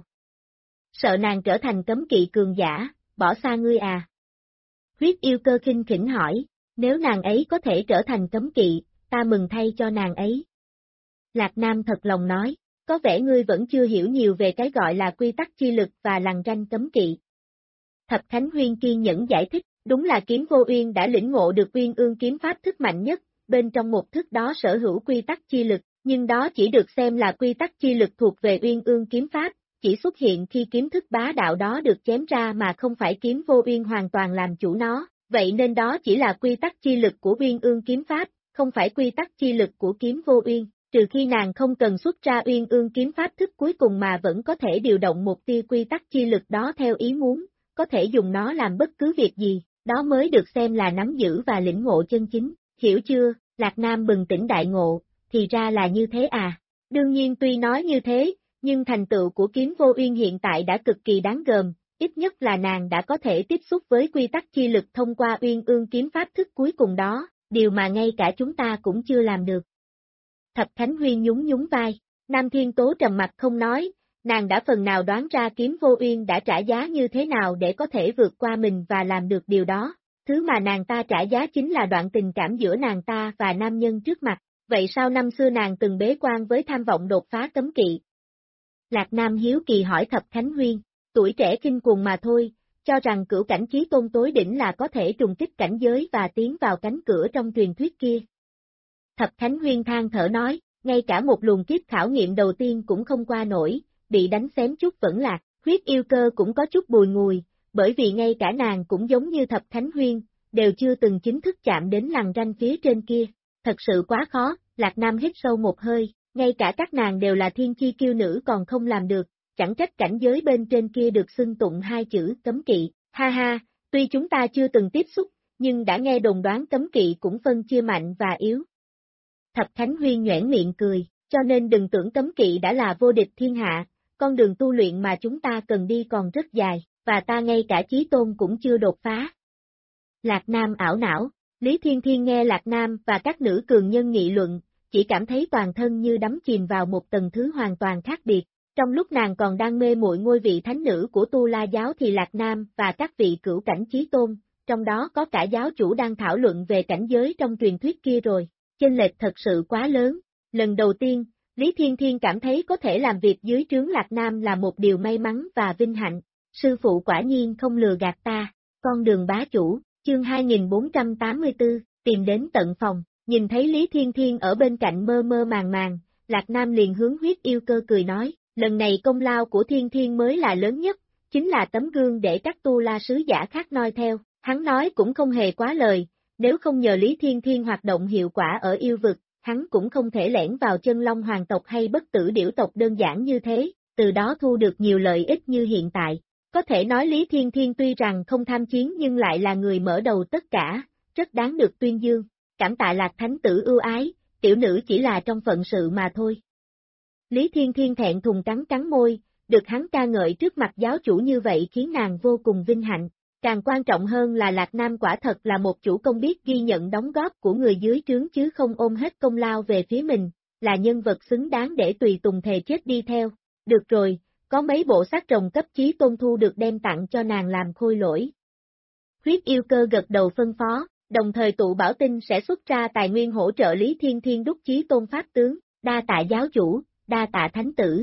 Sợ nàng trở thành cấm kỵ cường giả, bỏ xa ngươi à? Huyết yêu cơ khinh khỉnh hỏi, nếu nàng ấy có thể trở thành cấm kỵ, ta mừng thay cho nàng ấy. Lạc Nam thật lòng nói, có vẻ ngươi vẫn chưa hiểu nhiều về cái gọi là quy tắc chi lực và lằn ranh cấm kỵ. Thập Khánh Huyên kiên nhẫn giải thích, đúng là kiếm Vô Uyên đã lĩnh ngộ được Uyên Ương kiếm pháp thức mạnh nhất, bên trong một thức đó sở hữu quy tắc chi lực, nhưng đó chỉ được xem là quy tắc chi lực thuộc về Uyên Ương kiếm pháp, chỉ xuất hiện khi kiếm thức bá đạo đó được chém ra mà không phải kiếm Vô Uyên hoàn toàn làm chủ nó, vậy nên đó chỉ là quy tắc chi lực của Uyên Ương kiếm pháp, không phải quy tắc chi lực của kiếm Vô Uyên, trừ khi nàng không cần xuất ra Uyên Ương kiếm pháp thức cuối cùng mà vẫn có thể điều động một tia quy tắc chi lực đó theo ý muốn, có thể dùng nó làm bất cứ việc gì, đó mới được xem là nắm giữ và lĩnh ngộ chân chính, hiểu chưa? Lạc Nam bừng tỉnh đại ngộ, thì ra là như thế à. Đương nhiên tuy nói như thế, nhưng thành tựu của kiếm Vô Uyên hiện tại đã cực kỳ đáng gờm, ít nhất là nàng đã có thể tiếp xúc với quy tắc chi lực thông qua Uyên Ương kiếm pháp thức cuối cùng đó, điều mà ngay cả chúng ta cũng chưa làm được. Thập Khánh Huyên nhún nhún vai, Nam Thiên Tố trầm mặt không nói, nàng đã phần nào đoán ra kiếm Vô Uyên đã trả giá như thế nào để có thể vượt qua mình và làm được điều đó. Thứ mà nàng ta trả giá chính là đoạn tình cảm giữa nàng ta và nam nhân trước mặt, vậy sao năm xưa nàng từng bế quan với tham vọng đột phá cấm kỵ? Lạc Nam hiếu kỳ hỏi Thập Khánh Huyên, tuổi trẻ kinh cuồng mà thôi, cho rằng cửu cảnh chí tôn tối đỉnh là có thể trùng kích cảnh giới và tiến vào cánh cửa trong truyền thuyết kia. Thập Khánh Huyên than thở nói, ngay cả một luồng kiếp khảo nghiệm đầu tiên cũng không qua nổi, bị đánh xém chút vẫn lạc, huyết yêu cơ cũng có chút bùi ngùi, bởi vì ngay cả nàng cũng giống như Thập Khánh Huyên, đều chưa từng chính thức chạm đến lằn ranh phía trên kia, thật sự quá khó, Lạc Nam hít sâu một hơi, ngay cả các nàng đều là thiên chi kiêu nữ còn không làm được, chẳng trách cảnh giới bên trên kia được xưng tụng hai chữ cấm kỵ, ha ha, tuy chúng ta chưa từng tiếp xúc, nhưng đã nghe đồn đoán cấm kỵ cũng phân chia mạnh và yếu. Thập Khánh Huyên nhoẻn miệng cười, cho nên đừng tưởng cấm kỵ đã là vô địch thiên hạ, con đường tu luyện mà chúng ta cần đi còn rất dài, và ta ngay cả chí tôn cũng chưa đột phá. Lạc Nam ảo não, Lý Thiên Thiên nghe Lạc Nam và các nữ cường nhân nghị luận, chỉ cảm thấy toàn thân như đắm chìm vào một tầng thứ hoàn toàn khác biệt. Trong lúc nàng còn đang mê muội ngôi vị thánh nữ của Tu La giáo thì Lạc Nam và các vị cửu cảnh chí tôn, trong đó có cả giáo chủ đang thảo luận về cảnh giới trong truyền thuyết kia rồi. Chênh lệch thật sự quá lớn. Lần đầu tiên, Lý Thiên Thiên cảm thấy có thể làm việc dưới trướng Lạc Nam là một điều may mắn và vinh hạnh. Sư phụ quả nhiên không lừa gạt ta. Con đường bá chủ, chương 2484, tìm đến tận phòng, nhìn thấy Lý Thiên Thiên ở bên cạnh mơ mơ màng màng, Lạc Nam liền hướng huyết yêu cơ cười nói, lần này công lao của Thiên Thiên mới là lớn nhất, chính là tấm gương để các tu la sứ giả khác noi theo. Hắn nói cũng không hề quá lời. Nếu không nhờ Lý Thiên Thiên hoạt động hiệu quả ở yêu vực, hắn cũng không thể lẻn vào chân long hoàng tộc hay bất tử điểu tộc đơn giản như thế, từ đó thu được nhiều lợi ích như hiện tại. Có thể nói Lý Thiên Thiên tuy rằng không tham chiến nhưng lại là người mở đầu tất cả, rất đáng được tuyên dương. Cảm tạ Lạc Thánh tử ưu ái, tiểu nữ chỉ là trong phận sự mà thôi. Lý Thiên Thiên thẹn thùng cắn cắn môi, được hắn ca ngợi trước mặt giáo chủ như vậy khiến nàng vô cùng vinh hạnh. Càng quan trọng hơn là Lạc Nam quả thật là một chủ công biết ghi nhận đóng góp của người dưới trướng chứ không ôm hết công lao về phía mình, là nhân vật xứng đáng để tùy tùng thề chết đi theo. Được rồi, có mấy bộ xác rồng cấp chí tôn thu được đem tặng cho nàng làm khôi lỗi. Huyết yêu cơ gật đầu phân phó, đồng thời tụ bảo tinh sẽ xuất ra tài nguyên hỗ trợ Lý Thiên Thiên đúc chí tôn pháp tướng, đa tạ giáo chủ, đa tạ thánh tử.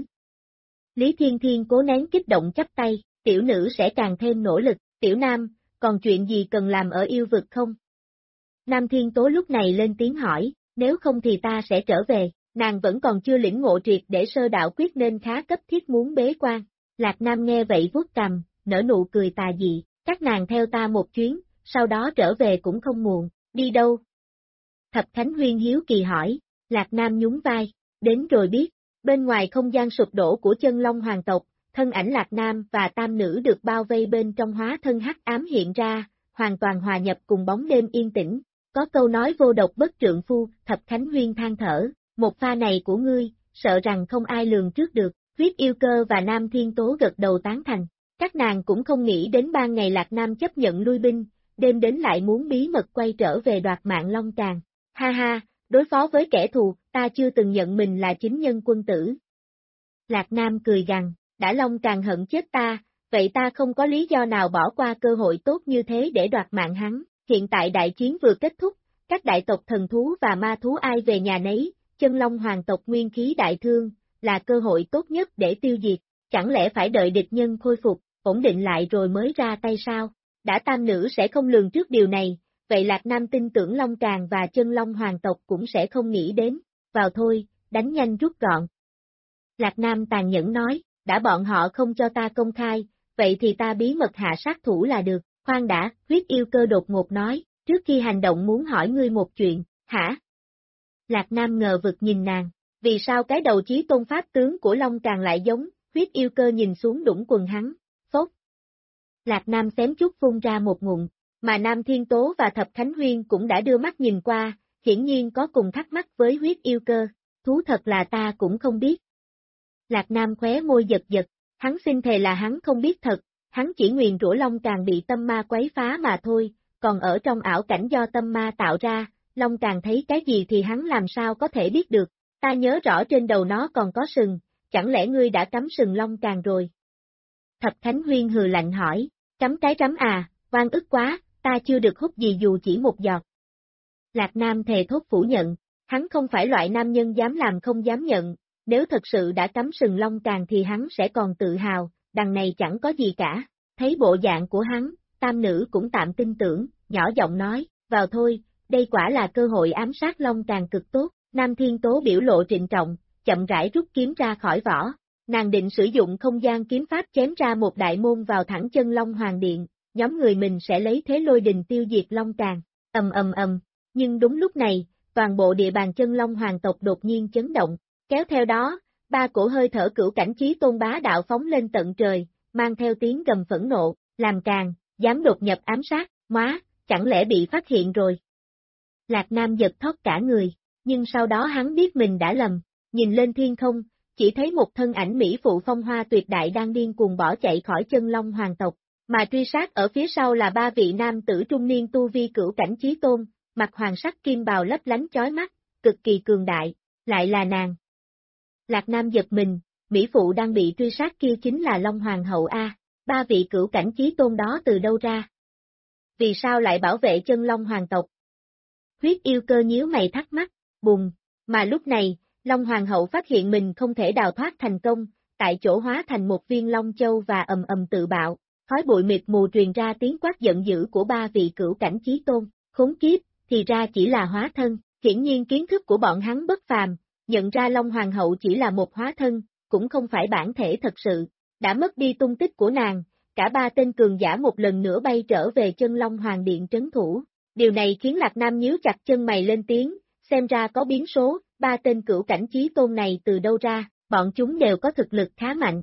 Lý Thiên Thiên cố nén kích động chắp tay, tiểu nữ sẽ càng thêm nỗ lực. Tiểu Nam, còn chuyện gì cần làm ở yêu vực không? Nam Thiên Tố lúc này lên tiếng hỏi, nếu không thì ta sẽ trở về, nàng vẫn còn chưa lĩnh ngộ triệt để sơ đạo quyết nên khá cấp thiết muốn bế quan. Lạc Nam nghe vậy vuốt cằm, nở nụ cười tà dị, Các nàng theo ta một chuyến, sau đó trở về cũng không muộn, đi đâu? Thập Khánh Huyên hiếu kỳ hỏi, Lạc Nam nhún vai, đến rồi biết, bên ngoài không gian sụp đổ của chân long hoàng tộc, thân ảnh Lạc Nam và tam nữ được bao vây bên trong hóa thân hắc ám hiện ra, hoàn toàn hòa nhập cùng bóng đêm yên tĩnh, có câu nói vô độc bất trượng phu, Thập Khánh Huyên than thở, một pha này của ngươi, sợ rằng không ai lường trước được, Huyết Yêu Cơ và Nam Thiên Tố gật đầu tán thành, các nàng cũng không nghĩ đến ban ngày Lạc Nam chấp nhận lui binh, đêm đến lại muốn bí mật quay trở về đoạt mạng Long Tràng, ha ha, đối phó với kẻ thù, ta chưa từng nhận mình là chính nhân quân tử. Lạc Nam cười gằn, đã Long Tràng hận chết ta, vậy ta không có lý do nào bỏ qua cơ hội tốt như thế để đoạt mạng hắn, hiện tại đại chiến vừa kết thúc, các đại tộc thần thú và ma thú ai về nhà nấy, chân long hoàng tộc nguyên khí đại thương, là cơ hội tốt nhất để tiêu diệt, chẳng lẽ phải đợi địch nhân khôi phục, ổn định lại rồi mới ra tay sao? Đã tam nữ sẽ không lường trước điều này, vậy Lạc Nam tin tưởng Long Tràng và chân long hoàng tộc cũng sẽ không nghĩ đến, vào thôi, đánh nhanh rút gọn. Lạc Nam tàn nhẫn nói, đã bọn họ không cho ta công khai, vậy thì ta bí mật hạ sát thủ là được, khoan đã, Huyết Yêu Cơ đột ngột nói, trước khi hành động muốn hỏi ngươi một chuyện, hả? Lạc Nam ngờ vực nhìn nàng, vì sao cái đầu chí tôn pháp tướng của Long Tràng lại giống, Huyết Yêu Cơ nhìn xuống đũng quần hắn, phốt. Lạc Nam xém chút phun ra một ngụm, mà Nam Thiên Tố và Thập Khánh Huyên cũng đã đưa mắt nhìn qua, hiển nhiên có cùng thắc mắc với Huyết Yêu Cơ, thú thật là ta cũng không biết. Lạc Nam khóe môi giật giật, hắn xin thề là hắn không biết thật, hắn chỉ nguyền rủa Long Tràng bị tâm ma quấy phá mà thôi, còn ở trong ảo cảnh do tâm ma tạo ra, Long Tràng thấy cái gì thì hắn làm sao có thể biết được, ta nhớ rõ trên đầu nó còn có sừng, chẳng lẽ ngươi đã cắm sừng Long Tràng rồi? Thập Khánh Huyên hừ lạnh hỏi, cắm cái rắm à, oan ức quá, ta chưa được hút gì dù chỉ một giọt. Lạc Nam thề thốt phủ nhận, hắn không phải loại nam nhân dám làm không dám nhận, nếu thật sự đã cắm sừng Long Tràng thì hắn sẽ còn tự hào, đằng này chẳng có gì cả, thấy bộ dạng của hắn, tam nữ cũng tạm tin tưởng, nhỏ giọng nói, vào thôi, đây quả là cơ hội ám sát Long Tràng cực tốt, Nam Thiên Tố biểu lộ trịnh trọng, chậm rãi rút kiếm ra khỏi vỏ, nàng định sử dụng không gian kiếm pháp chém ra một đại môn vào thẳng chân Long Hoàng Điện, nhóm người mình sẽ lấy thế lôi đình tiêu diệt Long Tràng, ầm, nhưng đúng lúc này, toàn bộ địa bàn chân Long Hoàng tộc đột nhiên chấn động, kéo theo đó, ba cổ hơi thở cửu cảnh chí tôn bá đạo phóng lên tận trời, mang theo tiếng gầm phẫn nộ, làm càng, dám đột nhập ám sát, móa, chẳng lẽ bị phát hiện rồi. Lạc Nam giật thót cả người, nhưng sau đó hắn biết mình đã lầm, nhìn lên thiên không, chỉ thấy một thân ảnh mỹ phụ phong hoa tuyệt đại đang điên cuồng bỏ chạy khỏi chân Long Hoàng tộc, mà truy sát ở phía sau là ba vị nam tử trung niên tu vi cửu cảnh chí tôn, mặc hoàng sắc kim bào lấp lánh chói mắt, cực kỳ cường đại, lại là nàng. Lạc Nam giật mình, mỹ phụ đang bị truy sát kia chính là Long Hoàng hậu A, ba vị cửu cảnh chí tôn đó từ đâu ra? Vì sao lại bảo vệ chân Long Hoàng tộc? Huyết Yêu Cơ nhíu mày thắc mắc, bùng, mà lúc này, Long Hoàng hậu phát hiện mình không thể đào thoát thành công, tại chỗ hóa thành một viên Long Châu và ầm tự bạo, khói bụi mịt mù truyền ra tiếng quát giận dữ của ba vị cửu cảnh chí tôn, khốn kiếp, thì ra chỉ là hóa thân, hiển nhiên kiến thức của bọn hắn bất phàm, nhận ra Long Hoàng hậu chỉ là một hóa thân, cũng không phải bản thể thật sự, đã mất đi tung tích của nàng, cả ba tên cường giả một lần nữa bay trở về chân Long Hoàng Điện trấn thủ. Điều này khiến Lạc Nam nhíu chặt chân mày lên tiếng, xem ra có biến số, ba tên cửu cảnh chí tôn này từ đâu ra, bọn chúng đều có thực lực khá mạnh.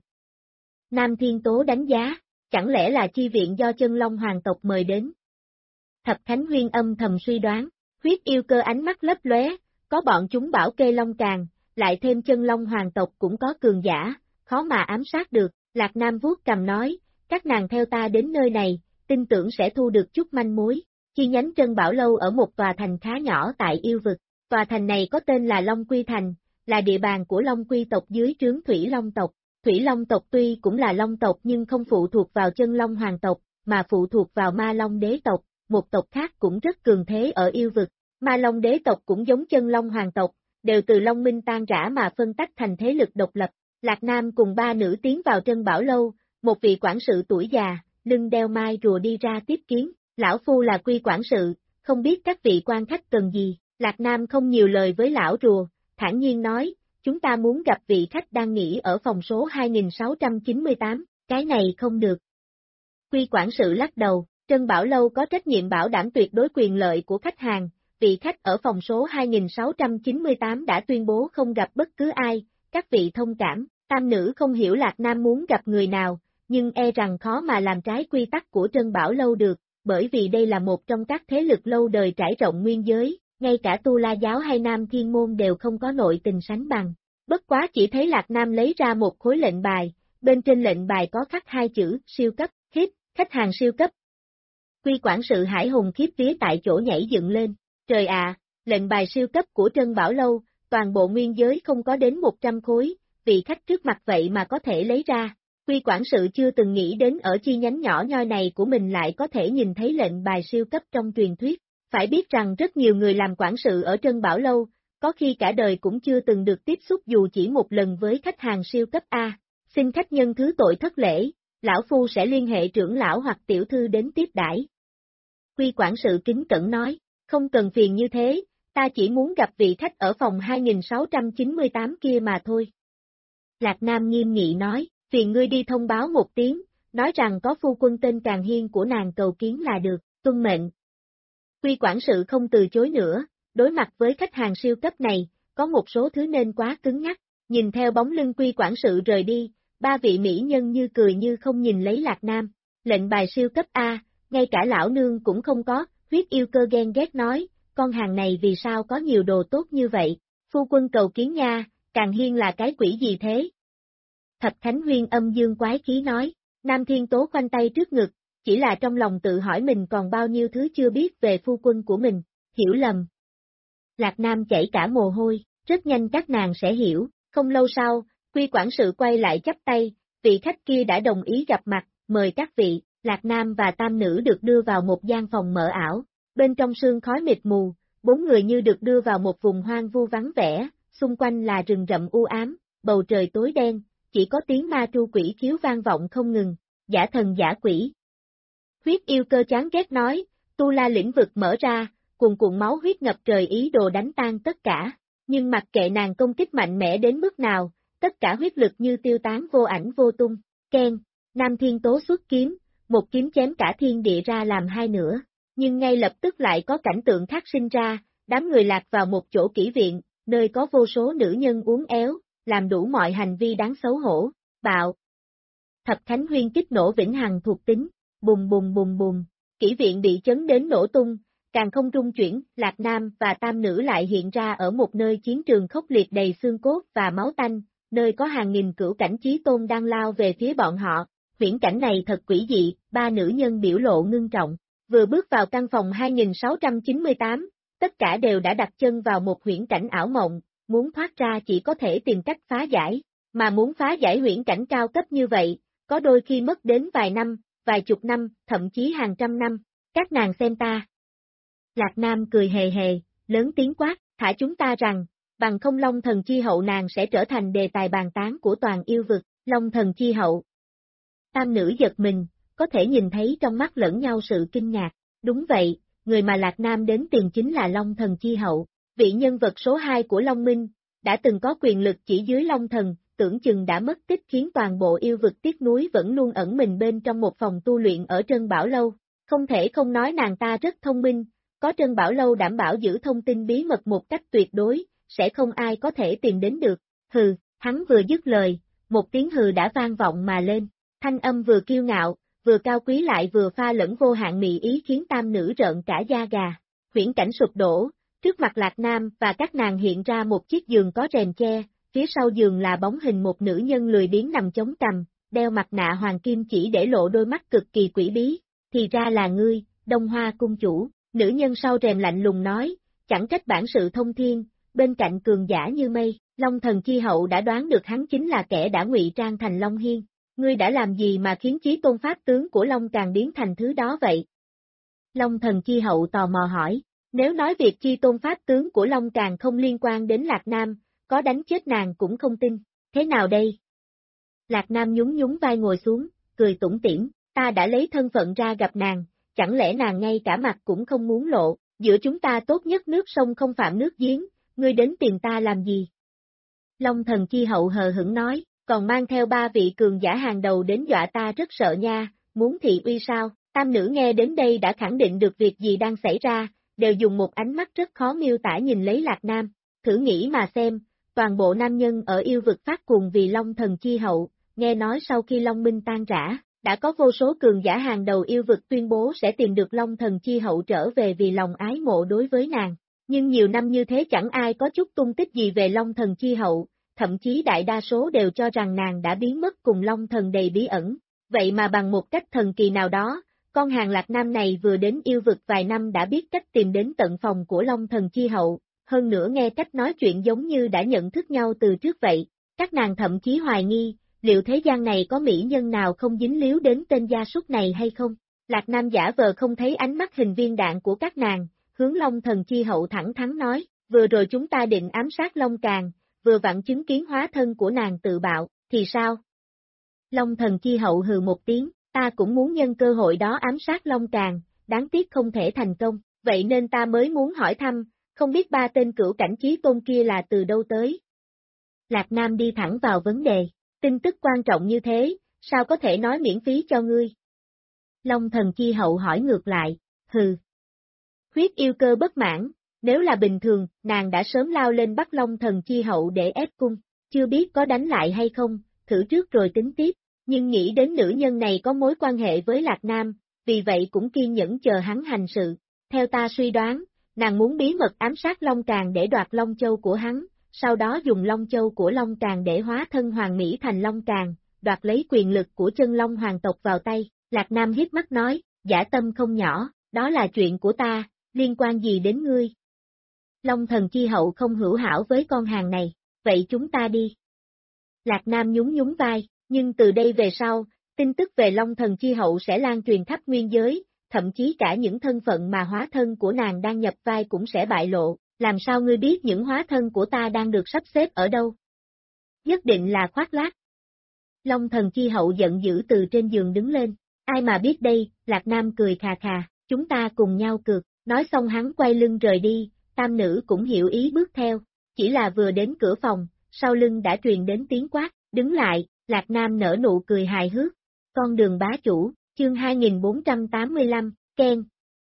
Nam Thiên Tố đánh giá, chẳng lẽ là chi viện do chân Long Hoàng tộc mời đến? Thập Khánh Huyên âm thầm suy đoán, Huyết Yêu Cơ ánh mắt lấp lóe, có bọn chúng bảo kê Long Tràng, lại thêm chân Long Hoàng tộc cũng có cường giả, khó mà ám sát được, Lạc Nam vuốt cằm nói, các nàng theo ta đến nơi này, tin tưởng sẽ thu được chút manh mối. Chi nhánh Trân Bảo Lâu ở một tòa thành khá nhỏ tại yêu vực, tòa thành này có tên là Long Quy Thành, là địa bàn của Long Quy tộc dưới trướng Thủy Long tộc. Thủy Long tộc tuy cũng là Long tộc nhưng không phụ thuộc vào chân Long Hoàng tộc, mà phụ thuộc vào Ma Long đế tộc, một tộc khác cũng rất cường thế ở yêu vực. Ma Long đế tộc cũng giống chân Long Hoàng tộc, đều từ Long Minh tan rã mà phân tách thành thế lực độc lập. Lạc Nam cùng ba nữ tiến vào Trân Bảo Lâu, một vị quản sự tuổi già, lưng đeo mai rùa đi ra tiếp kiến. Lão phu là Quy quản sự, không biết các vị quan khách cần gì, Lạc Nam không nhiều lời với lão rùa, thản nhiên nói, chúng ta muốn gặp vị khách đang nghỉ ở phòng số 2698, cái này không được. Quy quản sự lắc đầu, Trân Bảo Lâu có trách nhiệm bảo đảm tuyệt đối quyền lợi của khách hàng, vị khách ở phòng số 2698 đã tuyên bố không gặp bất cứ ai, các vị thông cảm, tam nữ không hiểu Lạc Nam muốn gặp người nào, nhưng e rằng khó mà làm trái quy tắc của Trân Bảo Lâu được, bởi vì đây là một trong các thế lực lâu đời trải rộng nguyên giới, ngay cả Tu La Giáo hay Nam Thiên Môn đều không có nội tình sánh bằng. Bất quá chỉ thấy Lạc Nam lấy ra một khối lệnh bài, bên trên lệnh bài có khắc hai chữ, siêu cấp, hit, khách hàng siêu cấp. Quy quản sự Hải Hùng khiếp vía tại chỗ nhảy dựng lên, trời ạ, lệnh bài siêu cấp của Trân Bảo Lâu, toàn bộ nguyên giới không có đến 100 khối, vị khách trước mặt vậy mà có thể lấy ra. Quy quản sự chưa từng nghĩ đến ở chi nhánh nhỏ nhoi này của mình lại có thể nhìn thấy lệnh bài siêu cấp trong truyền thuyết. Phải biết rằng rất nhiều người làm quản sự ở Trân Bảo Lâu, có khi cả đời cũng chưa từng được tiếp xúc dù chỉ một lần với khách hàng siêu cấp A. Xin khách nhân thứ tội thất lễ, lão phu sẽ liên hệ trưởng lão hoặc tiểu thư đến tiếp đãi. Quy quản sự kính cẩn nói, không cần phiền như thế, ta chỉ muốn gặp vị khách ở phòng 2698 kia mà thôi. Lạc Nam nghiêm nghị nói, phiền ngươi đi thông báo một tiếng, nói rằng có phu quân tên Càng Hiên của nàng cầu kiến là được, tuân mệnh. Quy quản sự không từ chối nữa, đối mặt với khách hàng siêu cấp này, có một số thứ nên quá cứng nhắc, nhìn theo bóng lưng quy quản sự rời đi, ba vị mỹ nhân như cười như không nhìn lấy Lạc Nam, lệnh bài siêu cấp A, ngay cả lão nương cũng không có, huyết yêu cơ ghen ghét nói, con hàng này vì sao có nhiều đồ tốt như vậy, phu quân cầu kiến nha, Càng Hiên là cái quỷ gì thế? Thạch Khánh Huyên âm dương quái khí nói, Nam Thiên Tố khoanh tay trước ngực, chỉ là trong lòng tự hỏi mình còn bao nhiêu thứ chưa biết về phu quân của mình, hiểu lầm. Lạc Nam chảy cả mồ hôi, rất nhanh các nàng sẽ hiểu, không lâu sau, Quy quản sự quay lại chắp tay, vị khách kia đã đồng ý gặp mặt, mời các vị, Lạc Nam và tam nữ được đưa vào một gian phòng mở ảo, bên trong sương khói mịt mù, bốn người như được đưa vào một vùng hoang vu vắng vẻ, xung quanh là rừng rậm u ám, bầu trời tối đen, chỉ có tiếng ma tru quỷ khiếu vang vọng không ngừng, giả thần giả quỷ. Huyết yêu cơ chán ghét nói, Tu La lĩnh vực mở ra, cuồn cuộn máu huyết ngập trời ý đồ đánh tan tất cả, nhưng mặc kệ nàng công kích mạnh mẽ đến mức nào, tất cả huyết lực như tiêu tán vô ảnh vô tung, keng, Nam Thiên Tố xuất kiếm, một kiếm chém cả thiên địa ra làm hai nửa, nhưng ngay lập tức lại có cảnh tượng khác sinh ra, đám người lạc vào một chỗ kỹ viện, nơi có vô số nữ nhân uốn éo, làm đủ mọi hành vi đáng xấu hổ, bạo. Thập Khánh Huyên kích nổ vĩnh hằng thuộc tính, bùng bùng bùng bùng, kỹ viện bị chấn đến nổ tung, càng không trung chuyển, Lạc Nam và tam nữ lại hiện ra ở một nơi chiến trường khốc liệt đầy xương cốt và máu tanh, nơi có hàng nghìn cửu cảnh chí tôn đang lao về phía bọn họ, viễn cảnh này thật quỷ dị, ba nữ nhân biểu lộ ngưng trọng, vừa bước vào căn phòng 2698, tất cả đều đã đặt chân vào một huyễn cảnh ảo mộng, muốn thoát ra chỉ có thể tìm cách phá giải, mà muốn phá giải huyễn cảnh cao cấp như vậy, có đôi khi mất đến vài năm, vài chục năm, thậm chí hàng trăm năm, các nàng xem ta. Lạc Nam cười hề hề, lớn tiếng quát, thả chúng ta rằng, bằng không Long Thần Chi Hậu nàng sẽ trở thành đề tài bàn tán của toàn yêu vực, Long Thần Chi Hậu. Tam nữ giật mình, có thể nhìn thấy trong mắt lẫn nhau sự kinh ngạc, đúng vậy, người mà Lạc Nam đến tìm chính là Long Thần Chi Hậu, vị nhân vật số 2 của Long Minh, đã từng có quyền lực chỉ dưới Long Thần, tưởng chừng đã mất tích khiến toàn bộ yêu vực tiếc núi vẫn luôn ẩn mình bên trong một phòng tu luyện ở Trân Bảo Lâu, không thể không nói nàng ta rất thông minh, có Trân Bảo Lâu đảm bảo giữ thông tin bí mật một cách tuyệt đối, sẽ không ai có thể tìm đến được, hừ, hắn vừa dứt lời, một tiếng hừ đã vang vọng mà lên, thanh âm vừa kiêu ngạo, vừa cao quý lại vừa pha lẫn vô hạn mị ý khiến tam nữ rợn cả da gà, huyễn cảnh sụp đổ, trước mặt Lạc Nam và các nàng hiện ra một chiếc giường có rèm che, phía sau giường là bóng hình một nữ nhân lười biếng nằm chống cằm, đeo mặt nạ hoàng kim chỉ để lộ đôi mắt cực kỳ quỷ bí, thì ra là ngươi, Đông Hoa cung chủ, nữ nhân sau rèm lạnh lùng nói, chẳng trách bản sự thông thiên, bên cạnh cường giả như mây, Long Thần Chi Hậu đã đoán được hắn chính là kẻ đã ngụy trang thành Long Hiên, ngươi đã làm gì mà khiến chí tôn pháp tướng của Long Càng biến thành thứ đó vậy? Long Thần Chi Hậu tò mò hỏi, nếu nói việc chi tôn pháp tướng của Long Càng không liên quan đến Lạc Nam, có đánh chết nàng cũng không tin, thế nào đây? Lạc Nam nhún nhún vai ngồi xuống, cười tủm tỉm, ta đã lấy thân phận ra gặp nàng, chẳng lẽ nàng ngay cả mặt cũng không muốn lộ, giữa chúng ta tốt nhất nước sông không phạm nước giếng, ngươi đến tìm ta làm gì? Long Thần Chi Hậu hờ hững nói, còn mang theo ba vị cường giả hàng đầu đến dọa ta rất sợ nha, muốn thị uy sao? Tam nữ nghe đến đây đã khẳng định được việc gì đang xảy ra, đều dùng một ánh mắt rất khó miêu tả nhìn lấy Lạc Nam. Thử nghĩ mà xem, toàn bộ nam nhân ở yêu vực phát cuồng vì Long Thần Chi Hậu, nghe nói sau khi Long Minh tan rã, đã có vô số cường giả hàng đầu yêu vực tuyên bố sẽ tìm được Long Thần Chi Hậu trở về vì lòng ái mộ đối với nàng. Nhưng nhiều năm như thế chẳng ai có chút tung tích gì về Long Thần Chi Hậu, thậm chí đại đa số đều cho rằng nàng đã biến mất cùng Long Thần đầy bí ẩn. Vậy mà bằng một cách thần kỳ nào đó, con hàng Lạc Nam này vừa đến yêu vực vài năm đã biết cách tìm đến tận phòng của Long Thần Chi Hậu, hơn nữa nghe cách nói chuyện giống như đã nhận thức nhau từ trước vậy. Các nàng thậm chí hoài nghi, liệu thế gian này có mỹ nhân nào không dính líu đến tên gia súc này hay không? Lạc Nam giả vờ không thấy ánh mắt hình viên đạn của các nàng, hướng Long Thần Chi Hậu thẳng thắn nói, vừa rồi chúng ta định ám sát Long Càn, vừa vặn chứng kiến hóa thân của nàng tự bạo, thì sao? Long Thần Chi Hậu hừ một tiếng, ta cũng muốn nhân cơ hội đó ám sát Long Càn, đáng tiếc không thể thành công, vậy nên ta mới muốn hỏi thăm, không biết ba tên cửu cảnh chí tôn kia là từ đâu tới? Lạc Nam đi thẳng vào vấn đề, tin tức quan trọng như thế, sao có thể nói miễn phí cho ngươi? Long Thần Chi Hậu hỏi ngược lại, hừ. Huyết yêu cơ bất mãn, nếu là bình thường, nàng đã sớm lao lên bắt Long Thần Chi Hậu để ép cung, chưa biết có đánh lại hay không, thử trước rồi tính tiếp, nhưng nghĩ đến nữ nhân này có mối quan hệ với Lạc Nam, vì vậy cũng kiên nhẫn chờ hắn hành sự. Theo ta suy đoán, nàng muốn bí mật ám sát Long Càn để đoạt Long Châu của hắn, sau đó dùng Long Châu của Long Càn để hóa thân Hoàng Mỹ thành Long Càn, đoạt lấy quyền lực của chân Long hoàng tộc vào tay. Lạc Nam hiếp mắt nói, dã tâm không nhỏ, đó là chuyện của ta, liên quan gì đến ngươi? Long Thần Chi Hậu không hữu hảo với con hàng này, vậy chúng ta đi. Lạc Nam nhún nhún vai, nhưng từ đây về sau, tin tức về Long Thần Chi Hậu sẽ lan truyền khắp nguyên giới, thậm chí cả những thân phận mà hóa thân của nàng đang nhập vai cũng sẽ bại lộ, làm sao ngươi biết những hóa thân của ta đang được sắp xếp ở đâu? Nhất định là khoác lác. Long Thần Chi Hậu giận dữ từ trên giường đứng lên, ai mà biết đây, Lạc Nam cười khà khà, chúng ta cùng nhau cược, nói xong hắn quay lưng rời đi, tam nữ cũng hiểu ý bước theo, chỉ là vừa đến cửa phòng, sau lưng đã truyền đến tiếng quát, đứng lại, Lạc Nam nở nụ cười hài hước, con đường bá chủ, chương 2485, Ken.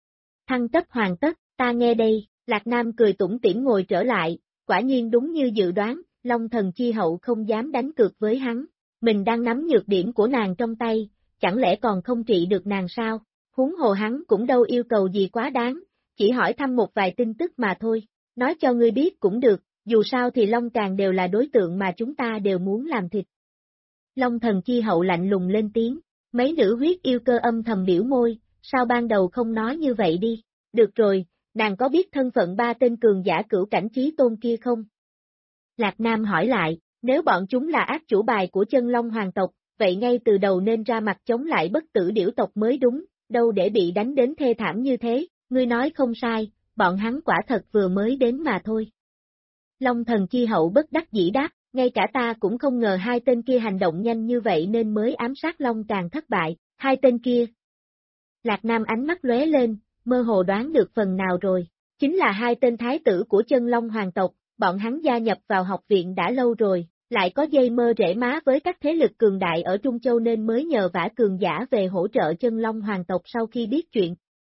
Thăng cấp hoàn tất, ta nghe đây, Lạc Nam cười tủm tỉm ngồi trở lại, quả nhiên đúng như dự đoán, Long Thần Chi Hậu không dám đánh cược với hắn, mình đang nắm nhược điểm của nàng trong tay, chẳng lẽ còn không trị được nàng sao, huống hồ hắn cũng đâu yêu cầu gì quá đáng, chỉ hỏi thăm một vài tin tức mà thôi, nói cho ngươi biết cũng được, dù sao thì Long Càn đều là đối tượng mà chúng ta đều muốn làm thịt. Long Thần Chi Hậu lạnh lùng lên tiếng, mấy nữ huyết yêu cơ âm thầm biểu môi, sao ban đầu không nói như vậy đi, được rồi, nàng có biết thân phận ba tên cường giả cửu cảnh chí tôn kia không? Lạc Nam hỏi lại, nếu bọn chúng là ác chủ bài của chân Long hoàng tộc, vậy ngay từ đầu nên ra mặt chống lại bất tử điểu tộc mới đúng, đâu để bị đánh đến thê thảm như thế, ngươi nói không sai, bọn hắn quả thật vừa mới đến mà thôi. Long Thần Chi Hậu bất đắc dĩ đáp, ngay cả ta cũng không ngờ hai tên kia hành động nhanh như vậy nên mới ám sát Long Càn thất bại, hai tên kia. Lạc Nam ánh mắt lóe lên, mơ hồ đoán được phần nào rồi, chính là hai tên thái tử của chân Long hoàng tộc, bọn hắn gia nhập vào học viện đã lâu rồi, lại có dây mơ rễ má với các thế lực cường đại ở Trung Châu nên mới nhờ vả cường giả về hỗ trợ chân Long hoàng tộc sau khi biết chuyện.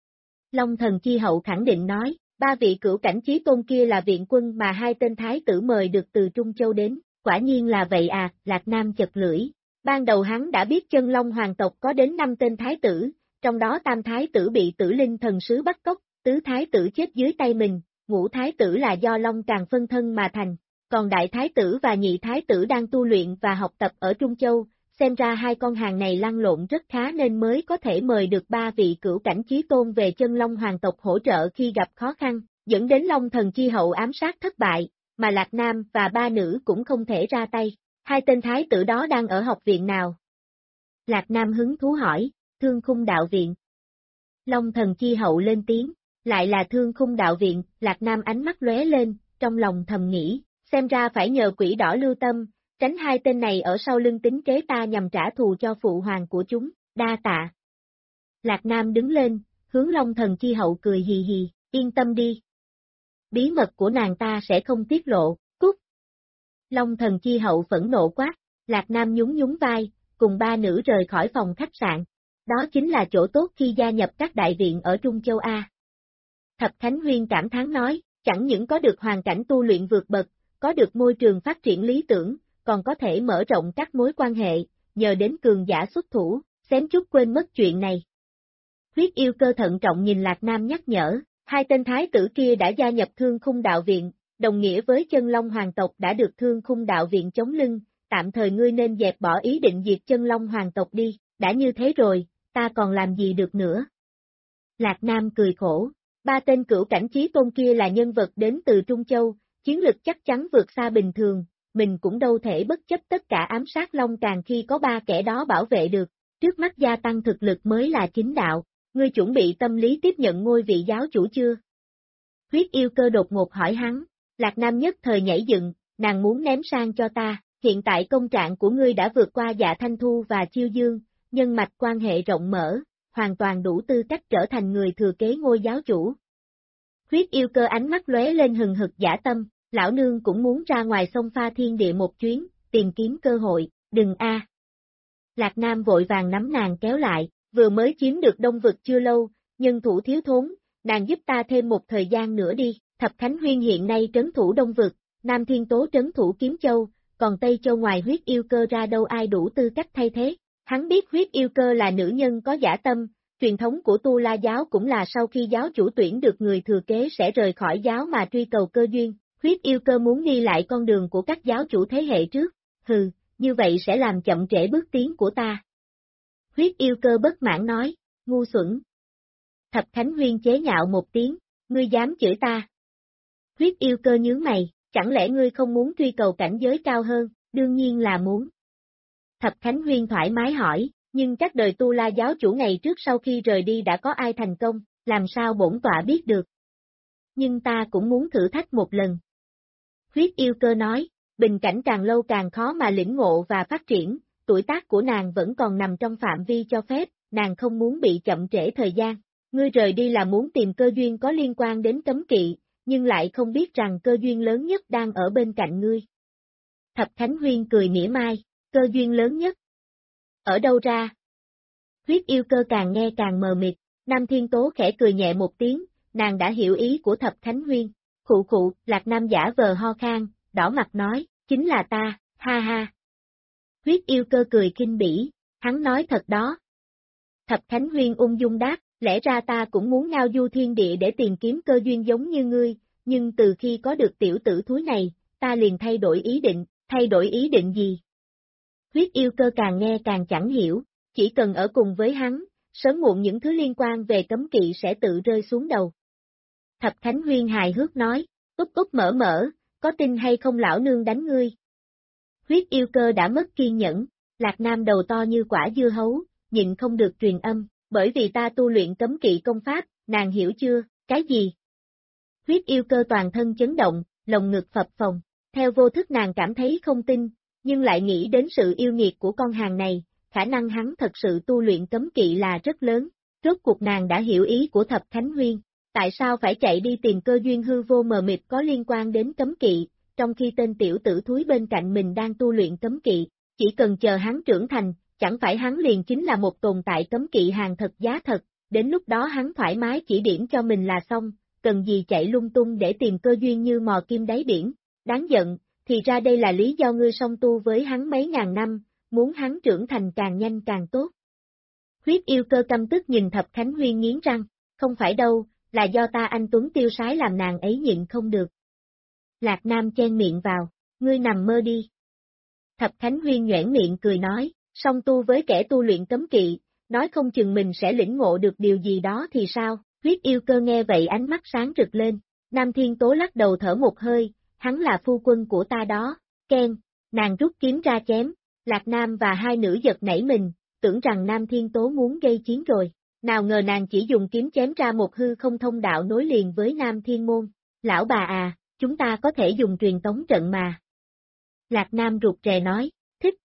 Long Thần Chi Hậu khẳng định nói, ba vị cửu cảnh chí tôn kia là viện quân mà hai tên thái tử mời được từ Trung Châu đến, quả nhiên là vậy à, Lạc Nam chật lưỡi. Ban đầu hắn đã biết chân Long hoàng tộc có đến 5 tên thái tử, trong đó tam thái tử bị tử linh thần sứ bắt cóc, tứ thái tử chết dưới tay mình, ngũ thái tử là do Long Càn phân thân mà thành, còn đại thái tử và nhị thái tử đang tu luyện và học tập ở Trung Châu, xem ra hai con hàng này lăn lộn rất khá nên mới có thể mời được ba vị cửu cảnh chí tôn về chân Long hoàng tộc hỗ trợ khi gặp khó khăn, dẫn đến Long Thần Chi Hậu ám sát thất bại, mà Lạc Nam và ba nữ cũng không thể ra tay. Hai tên thái tử đó đang ở học viện nào? Lạc Nam hứng thú hỏi, Thương Khung Đạo Viện. Long Thần Chi Hậu lên tiếng, lại là Thương Khung Đạo Viện, Lạc Nam ánh mắt lóe lên, trong lòng thầm nghĩ, xem ra phải nhờ quỷ đỏ lưu tâm, tránh hai tên này ở sau lưng tính kế ta nhằm trả thù cho phụ hoàng của chúng, đa tạ. Lạc Nam đứng lên, hướng Long Thần Chi Hậu cười hì hì, yên tâm đi. Bí mật của nàng ta sẽ không tiết lộ, cút. Long Thần Chi Hậu phẫn nộ quát, Lạc Nam nhún nhún vai, cùng ba nữ rời khỏi phòng khách sạn. đó chính là chỗ tốt khi gia nhập các đại viện ở Trung Châu A. Thập Khánh Huyên cảm thán nói, chẳng những có được hoàn cảnh tu luyện vượt bậc, có được môi trường phát triển lý tưởng, còn có thể mở rộng các mối quan hệ, nhờ đến cường giả xuất thủ, xém chút quên mất chuyện này. Huyết yêu cơ thận trọng nhìn Lạc Nam nhắc nhở, hai tên thái tử kia đã gia nhập Thương Khung Đạo Viện, đồng nghĩa với Chân Long Hoàng tộc đã được Thương Khung Đạo Viện chống lưng, tạm thời ngươi nên dẹp bỏ ý định diệt Chân Long Hoàng tộc đi, đã như thế rồi, ta còn làm gì được nữa. Lạc Nam cười khổ, ba tên cửu cảnh chí tôn kia là nhân vật đến từ Trung Châu, chiến lực chắc chắn vượt xa bình thường, mình cũng đâu thể bất chấp tất cả ám sát Long Càng khi có ba kẻ đó bảo vệ được, trước mắt gia tăng thực lực mới là chính đạo, ngươi chuẩn bị tâm lý tiếp nhận ngôi vị giáo chủ chưa? Huyết yêu cơ đột ngột hỏi hắn, Lạc Nam nhất thời nhảy dựng, nàng muốn ném sang cho ta, hiện tại công trạng của ngươi đã vượt qua Dạ Thanh Thu và Chiêu Dương, nhân mạch quan hệ rộng mở, hoàn toàn đủ tư cách trở thành người thừa kế ngôi giáo chủ. Huyết yêu cơ ánh mắt lóe lên hừng hực dã tâm, lão nương cũng muốn ra ngoài sông pha thiên địa một chuyến, tìm kiếm cơ hội, đừng a. Lạc Nam vội vàng nắm nàng kéo lại, vừa mới chiếm được Đông Vực chưa lâu, nhân thủ thiếu thốn, nàng giúp ta thêm một thời gian nữa đi, Thập Khánh Huyên hiện nay trấn thủ Đông Vực, Nam Thiên Tố trấn thủ Kiếm Châu, còn Tây Châu ngoài huyết yêu cơ ra đâu ai đủ tư cách thay thế. Hắn biết huyết yêu cơ là nữ nhân có dã tâm, truyền thống của Tu La giáo cũng là sau khi giáo chủ tuyển được người thừa kế sẽ rời khỏi giáo mà truy cầu cơ duyên, huyết yêu cơ muốn đi lại con đường của các giáo chủ thế hệ trước, hừ, như vậy sẽ làm chậm trễ bước tiến của ta. Huyết yêu cơ bất mãn nói, ngu xuẩn. Thập Khánh Huyên chế nhạo một tiếng, ngươi dám chửi ta. Huyết yêu cơ nhướng mày, chẳng lẽ ngươi không muốn truy cầu cảnh giới cao hơn, đương nhiên là muốn. Thập Khánh Huyên thoải mái hỏi, nhưng các đời Tu La giáo chủ ngày trước sau khi rời đi đã có ai thành công, làm sao bổn tọa biết được. Nhưng ta cũng muốn thử thách một lần. Huyết yêu cơ nói, bình cảnh càng lâu càng khó mà lĩnh ngộ và phát triển, tuổi tác của nàng vẫn còn nằm trong phạm vi cho phép, nàng không muốn bị chậm trễ thời gian. Ngươi rời đi là muốn tìm cơ duyên có liên quan đến cấm kỵ, nhưng lại không biết rằng cơ duyên lớn nhất đang ở bên cạnh ngươi. Thập Khánh Huyên cười mỉa mai, cơ duyên lớn nhất. Ở đâu ra? Huyết yêu cơ càng nghe càng mờ mịt, Nam Thiên Tố khẽ cười nhẹ một tiếng, nàng đã hiểu ý của Thập Khánh Huyên. Khụ khụ, Lạc Nam giả vờ ho khan, đỏ mặt nói, chính là ta, ha ha. Huyết yêu cơ cười khinh bỉ, hắn nói thật đó. Thập Khánh Huyên ung dung đáp, lẽ ra ta cũng muốn ngao du thiên địa để tìm kiếm cơ duyên giống như ngươi, nhưng từ khi có được tiểu tử thúi này, ta liền thay đổi ý định gì? Huyết yêu cơ càng nghe càng chẳng hiểu, chỉ cần ở cùng với hắn, sớm muộn những thứ liên quan về cấm kỵ sẽ tự rơi xuống đầu. Thập Khánh Huyên hài hước nói, úp úp mở mở, có tin hay không lão nương đánh ngươi? Huyết yêu cơ đã mất kiên nhẫn, Lạc Nam đầu to như quả dưa hấu, nhịn không được truyền âm, bởi vì ta tu luyện cấm kỵ công pháp, nàng hiểu chưa, cái gì? Huyết yêu cơ toàn thân chấn động, lồng ngực phập phồng, theo vô thức nàng cảm thấy không tin, nhưng lại nghĩ đến sự yêu nghiệt của con hàng này, khả năng hắn thật sự tu luyện cấm kỵ là rất lớn, rốt cuộc nàng đã hiểu ý của Thập Khánh Huyên, tại sao phải chạy đi tìm cơ duyên hư vô mờ mịt có liên quan đến cấm kỵ, trong khi tên tiểu tử thúi bên cạnh mình đang tu luyện cấm kỵ, chỉ cần chờ hắn trưởng thành, chẳng phải hắn liền chính là một tồn tại cấm kỵ hàng thật giá thật, đến lúc đó hắn thoải mái chỉ điểm cho mình là xong, cần gì chạy lung tung để tìm cơ duyên như mò kim đáy biển, đáng giận, thì ra đây là lý do ngươi song tu với hắn mấy ngàn năm, muốn hắn trưởng thành càng nhanh càng tốt. Huyết yêu cơ căm tức nhìn Thập Khánh Huyên nghiến răng, không phải đâu, là do ta anh Tuấn tiêu sái làm nàng ấy nhịn không được. Lạc Nam chen miệng vào, ngươi nằm mơ đi. Thập Khánh Huyên nhoẻn miệng cười nói, song tu với kẻ tu luyện cấm kỵ, nói không chừng mình sẽ lĩnh ngộ được điều gì đó thì sao, huyết yêu cơ nghe vậy ánh mắt sáng rực lên, Nam Thiên Tố lắc đầu thở một hơi, hắn là phu quân của ta đó, khen, nàng rút kiếm ra chém, Lạc Nam và hai nữ giật nảy mình, tưởng rằng Nam Thiên Tố muốn gây chiến rồi, nào ngờ nàng chỉ dùng kiếm chém ra một hư không thông đạo nối liền với Nam Thiên Môn, lão bà à, chúng ta có thể dùng truyền tống trận mà. Lạc Nam rụt rè nói, thích.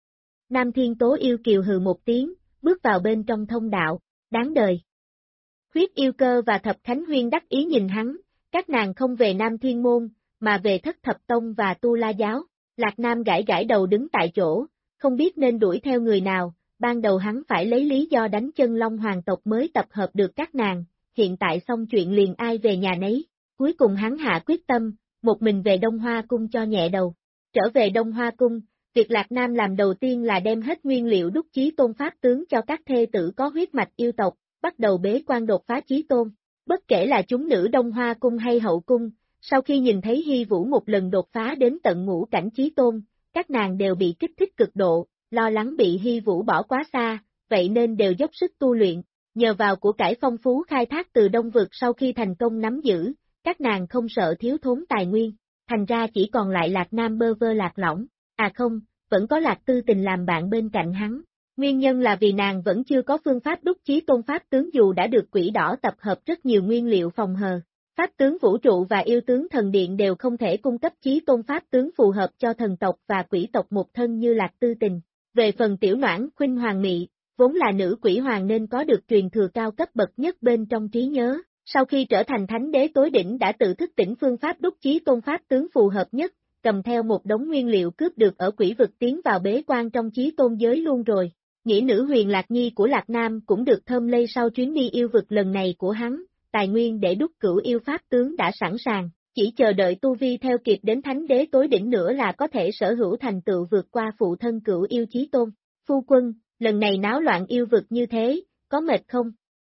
Nam Thiên Tố yêu kiều hừ một tiếng, bước vào bên trong thông đạo, đáng đời. Huyết yêu cơ và Thập Khánh Huyên đắc ý nhìn hắn, các nàng không về Nam Thiên Môn, mà về Thất Thập Tông và Tu La Giáo. Lạc Nam gãi gãi đầu đứng tại chỗ, không biết nên đuổi theo người nào, ban đầu hắn phải lấy lý do đánh chân Long Hoàng tộc mới tập hợp được các nàng, hiện tại xong chuyện liền ai về nhà nấy, cuối cùng hắn hạ quyết tâm, một mình về Đông Hoa Cung cho nhẹ đầu. Trở về Đông Hoa Cung, việc Lạc Nam làm đầu tiên là đem hết nguyên liệu đúc Chí Tôn Pháp tướng cho các thê tử có huyết mạch yêu tộc, bắt đầu bế quan đột phá Chí Tôn. Bất kể là chúng nữ Đông Hoa Cung hay Hậu Cung, sau khi nhìn thấy Hy Vũ một lần đột phá đến tận ngũ cảnh Chí Tôn, các nàng đều bị kích thích cực độ, lo lắng bị Hy Vũ bỏ quá xa, vậy nên đều dốc sức tu luyện. Nhờ vào của cải phong phú khai thác từ Đông Vực sau khi thành công nắm giữ, các nàng không sợ thiếu thốn tài nguyên, thành ra chỉ còn lại Lạc Nam bơ vơ lạc lõng, à không, vẫn có Lạc Tư Tình làm bạn bên cạnh hắn. Nguyên nhân là vì nàng vẫn chưa có phương pháp đúc Chí Tôn Pháp tướng dù đã được Quỷ Đỏ tập hợp rất nhiều nguyên liệu phòng hờ. Pháp tướng vũ trụ và yêu tướng thần điện đều không thể cung cấp Chí Tôn Pháp tướng phù hợp cho thần tộc và quỷ tộc một thân như Lạc Tư Tình. Về phần Tiểu Noãn Khuynh Hoàng Mị, vốn là nữ quỷ hoàng nên có được truyền thừa cao cấp bậc nhất bên trong trí nhớ, sau khi trở thành thánh đế tối đỉnh đã tự thức tỉnh phương pháp đúc Chí Tôn Pháp tướng phù hợp nhất, cầm theo một đống nguyên liệu cướp được ở quỷ vực tiến vào bế quan trong Chí Tôn giới luôn rồi. Nghĩa nữ Huyền Lạc Nhi của Lạc Nam cũng được thơm lây sau chuyến đi yêu vực lần này của hắn, tài nguyên để đúc cửu yêu pháp tướng đã sẵn sàng, chỉ chờ đợi tu vi theo kịp đến thánh đế tối đỉnh nữa là có thể sở hữu thành tựu vượt qua phụ thân cửu yêu Chí Tôn. Phu quân, lần này náo loạn yêu vực như thế, có mệt không?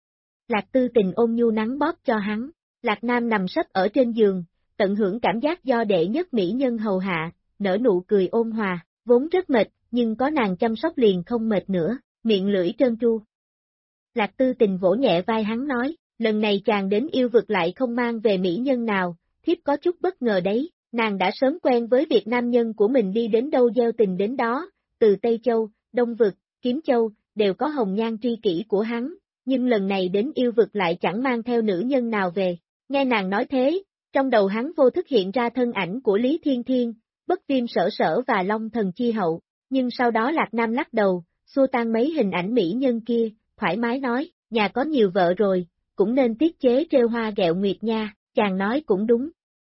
Lạc Tư Tình ôn nhu nắng bóp cho hắn, Lạc Nam nằm sấp ở trên giường, tận hưởng cảm giác do đệ nhất mỹ nhân hầu hạ, nở nụ cười ôn hòa, vốn rất mệt, nhưng có nàng chăm sóc liền không mệt nữa, miệng lưỡi trơn tru. Lạc Tư Tình vỗ nhẹ vai hắn nói, lần này chàng đến yêu vực lại không mang về mỹ nhân nào, thiếp có chút bất ngờ đấy, nàng đã sớm quen với việc nam nhân của mình đi đến đâu gieo tình đến đó, từ Tây Châu, Đông Vực, Kiếm Châu, đều có hồng nhan tri kỷ của hắn, nhưng lần này đến yêu vực lại chẳng mang theo nữ nhân nào về. Nghe nàng nói thế, trong đầu hắn vô thức hiện ra thân ảnh của Lý Thiên Thiên, Bất Viêm Sở Sở và Long Thần Chi Hậu, nhưng sau đó Lạc Nam lắc đầu, xua tan mấy hình ảnh mỹ nhân kia, thoải mái nói, nhà có nhiều vợ rồi, cũng nên tiết chế trêu hoa ghẹo nguyệt nha, chàng nói cũng đúng.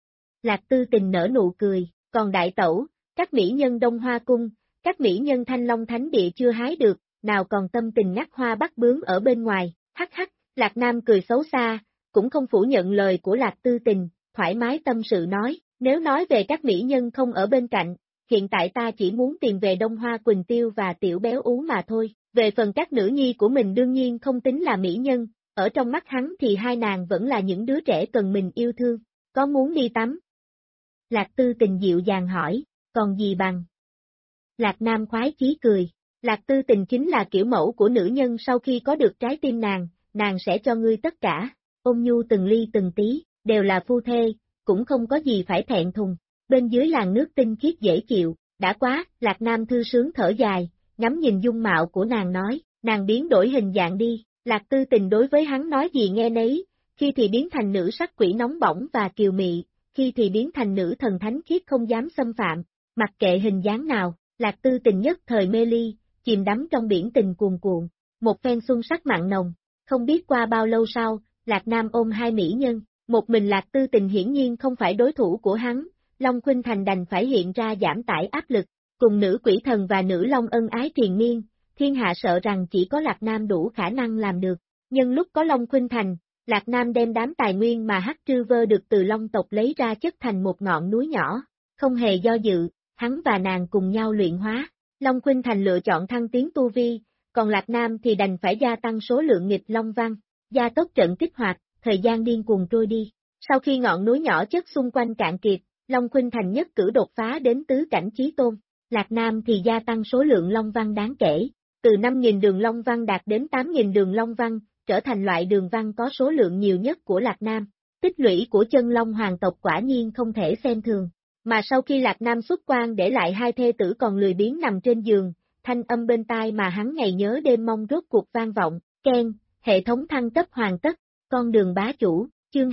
Lạc Tư Tình nở nụ cười, còn đại tẩu, các mỹ nhân Đông Hoa Cung, các mỹ nhân Thanh Long Thánh Địa chưa hái được, nào còn tâm tình ngắt hoa bắt bướm ở bên ngoài, hắc hắc, Lạc Nam cười xấu xa, cũng không phủ nhận lời của Lạc Tư Tình, thoải mái tâm sự nói, nếu nói về các mỹ nhân không ở bên cạnh, hiện tại ta chỉ muốn tìm về Đông Hoa Quỳnh Tiêu và Tiểu Béo Ú mà thôi, về phần các nữ nhi của mình đương nhiên không tính là mỹ nhân, ở trong mắt hắn thì hai nàng vẫn là những đứa trẻ cần mình yêu thương, có muốn đi tắm? Lạc Tư Tình dịu dàng hỏi, còn gì bằng? Lạc Nam khoái chí cười, Lạc Tư Tình chính là kiểu mẫu của nữ nhân sau khi có được trái tim nàng sẽ cho ngươi tất cả, ôn nhu từng ly từng tí, đều là phu thê, cũng không có gì phải thẹn thùng, bên dưới làn nước tinh khiết dễ chịu, đã quá, Lạc Nam thư sướng thở dài, ngắm nhìn dung mạo của nàng nói, nàng biến đổi hình dạng đi, Lạc Tư Tình đối với hắn nói gì nghe nấy, khi thì biến thành nữ sắc quỷ nóng bỏng và kiều mị, khi thì biến thành nữ thần thánh khiết không dám xâm phạm, mặc kệ hình dáng nào, Lạc Tư Tình nhất thời mê ly, chìm đắm trong biển tình cuồn cuộn, một phen xuân sắc mặn nồng, không biết qua bao lâu sau, Lạc Nam ôm hai mỹ nhân, một mình Lạc Tư Tình hiển nhiên không phải đối thủ của hắn, Long Khuynh Thành đành phải hiện ra giảm tải áp lực, cùng nữ quỷ thần và nữ long ân ái triền miên, thiên hạ sợ rằng chỉ có Lạc Nam đủ khả năng làm được, nhân lúc có Long Khuynh Thành, Lạc Nam đem đám tài nguyên mà Hắc Trư Vơ được từ Long tộc lấy ra chất thành một ngọn núi nhỏ, không hề do dự, hắn và nàng cùng nhau luyện hóa. Long Khuynh Thành lựa chọn thăng tiến tu vi, còn Lạc Nam thì đành phải gia tăng số lượng nghịch long văn, gia tốc trận kích hoạt, thời gian điên cuồng trôi đi. Sau khi ngọn núi nhỏ chất xung quanh cạn kiệt, Long Khuynh Thành nhất cử đột phá đến tứ cảnh chí tôn. Lạc Nam thì gia tăng số lượng long văn đáng kể, từ 5.000 đường long văn đạt đến 8.000 đường long văn, trở thành loại đường văn có số lượng nhiều nhất của Lạc Nam. Tích lũy của chân long hoàng tộc quả nhiên không thể xem thường. Mà sau khi Lạc Nam xuất quan để lại hai thê tử còn lười biếng nằm trên giường, thanh âm bên tai mà hắn ngày nhớ đêm mong rốt cuộc vang vọng, keng, hệ thống thăng cấp hoàn tất, con đường bá chủ, chương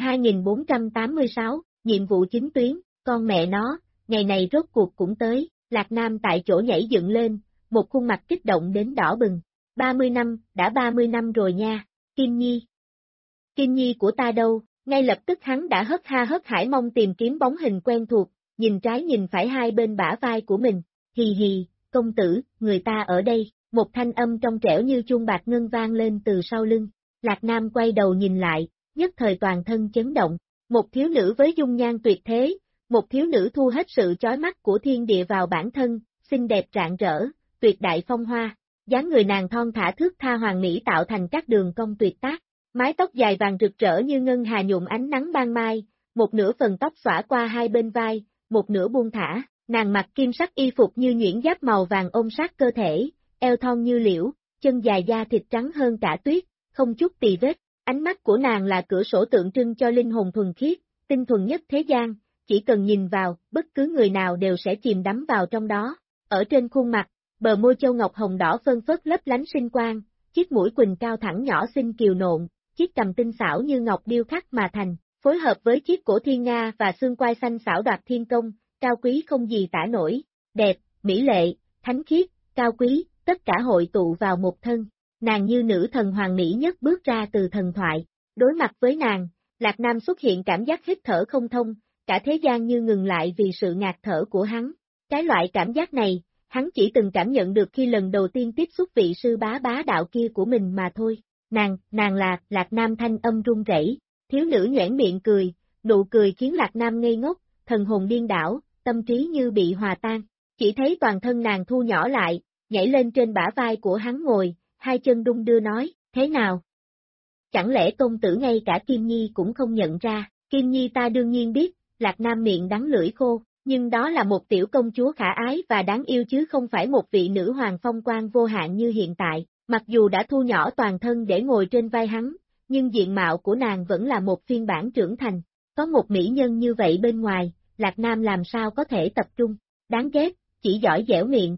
2486, nhiệm vụ chính tuyến, con mẹ nó, ngày này rốt cuộc cũng tới, Lạc Nam tại chỗ nhảy dựng lên, một khuôn mặt kích động đến đỏ bừng, 30 năm, đã 30 năm rồi nha, Kim Nhi. Kim Nhi của ta đâu, ngay lập tức hắn đã hớt ha hớt hải mong tìm kiếm bóng hình quen thuộc, nhìn trái nhìn phải hai bên bả vai của mình, hì hì, công tử, người ta ở đây, một thanh âm trong trẻo như chuông bạc ngân vang lên từ sau lưng. Lạc Nam quay đầu nhìn lại, nhất thời toàn thân chấn động. Một thiếu nữ với dung nhan tuyệt thế, một thiếu nữ thu hết sự chói mắt của thiên địa vào bản thân, xinh đẹp rạng rỡ, tuyệt đại phong hoa. Dáng người nàng thon thả thướt tha hoàn mỹ tạo thành các đường cong tuyệt tác, mái tóc dài vàng rực rỡ như ngân hà nhuộm ánh nắng ban mai, một nửa phần tóc xõa qua hai bên vai, một nửa buông thả, nàng mặc kim sắc y phục như nhuyễn giáp màu vàng ôm sát cơ thể, eo thon như liễu, chân dài da thịt trắng hơn cả tuyết, không chút tì vết, ánh mắt của nàng là cửa sổ tượng trưng cho linh hồn thuần khiết, tinh thuần nhất thế gian, chỉ cần nhìn vào, bất cứ người nào đều sẽ chìm đắm vào trong đó. Ở trên khuôn mặt, bờ môi châu ngọc hồng đỏ phơn phớt lấp lánh sinh quang, chiếc mũi quỳnh cao thẳng nhỏ xinh kiều nộn, chiếc cằm tinh xảo như ngọc điêu khắc mà thành, phối hợp với chiếc cổ thiên nga và xương quai xanh xảo đoạt thiên công, cao quý không gì tả nổi, đẹp, mỹ lệ, thánh khiết, cao quý, tất cả hội tụ vào một thân. Nàng như nữ thần hoàng mỹ nhất bước ra từ thần thoại. Đối mặt với nàng, Lạc Nam xuất hiện cảm giác hít thở không thông, cả thế gian như ngừng lại vì sự ngạt thở của hắn. Cái loại cảm giác này, hắn chỉ từng cảm nhận được khi lần đầu tiên tiếp xúc vị sư bá bá đạo kia của mình mà thôi. Nàng là, Lạc Nam thanh âm run rẩy, thiếu nữ nhoẻn miệng cười, nụ cười khiến Lạc Nam ngây ngốc, thần hồn điên đảo, tâm trí như bị hòa tan. Chỉ thấy toàn thân nàng thu nhỏ lại, nhảy lên trên bả vai của hắn ngồi, hai chân đung đưa nói, thế nào? Chẳng lẽ công tử ngay cả Kim Nhi cũng không nhận ra, Kim Nhi ta đương nhiên biết, Lạc Nam miệng đắng lưỡi khô, nhưng đó là một tiểu công chúa khả ái và đáng yêu chứ không phải một vị nữ hoàng phong quang vô hạn như hiện tại, mặc dù đã thu nhỏ toàn thân để ngồi trên vai hắn, nhưng diện mạo của nàng vẫn là một phiên bản trưởng thành, có một mỹ nhân như vậy bên ngoài, Lạc Nam làm sao có thể tập trung, đáng ghét, chỉ giỏi dẻo miệng.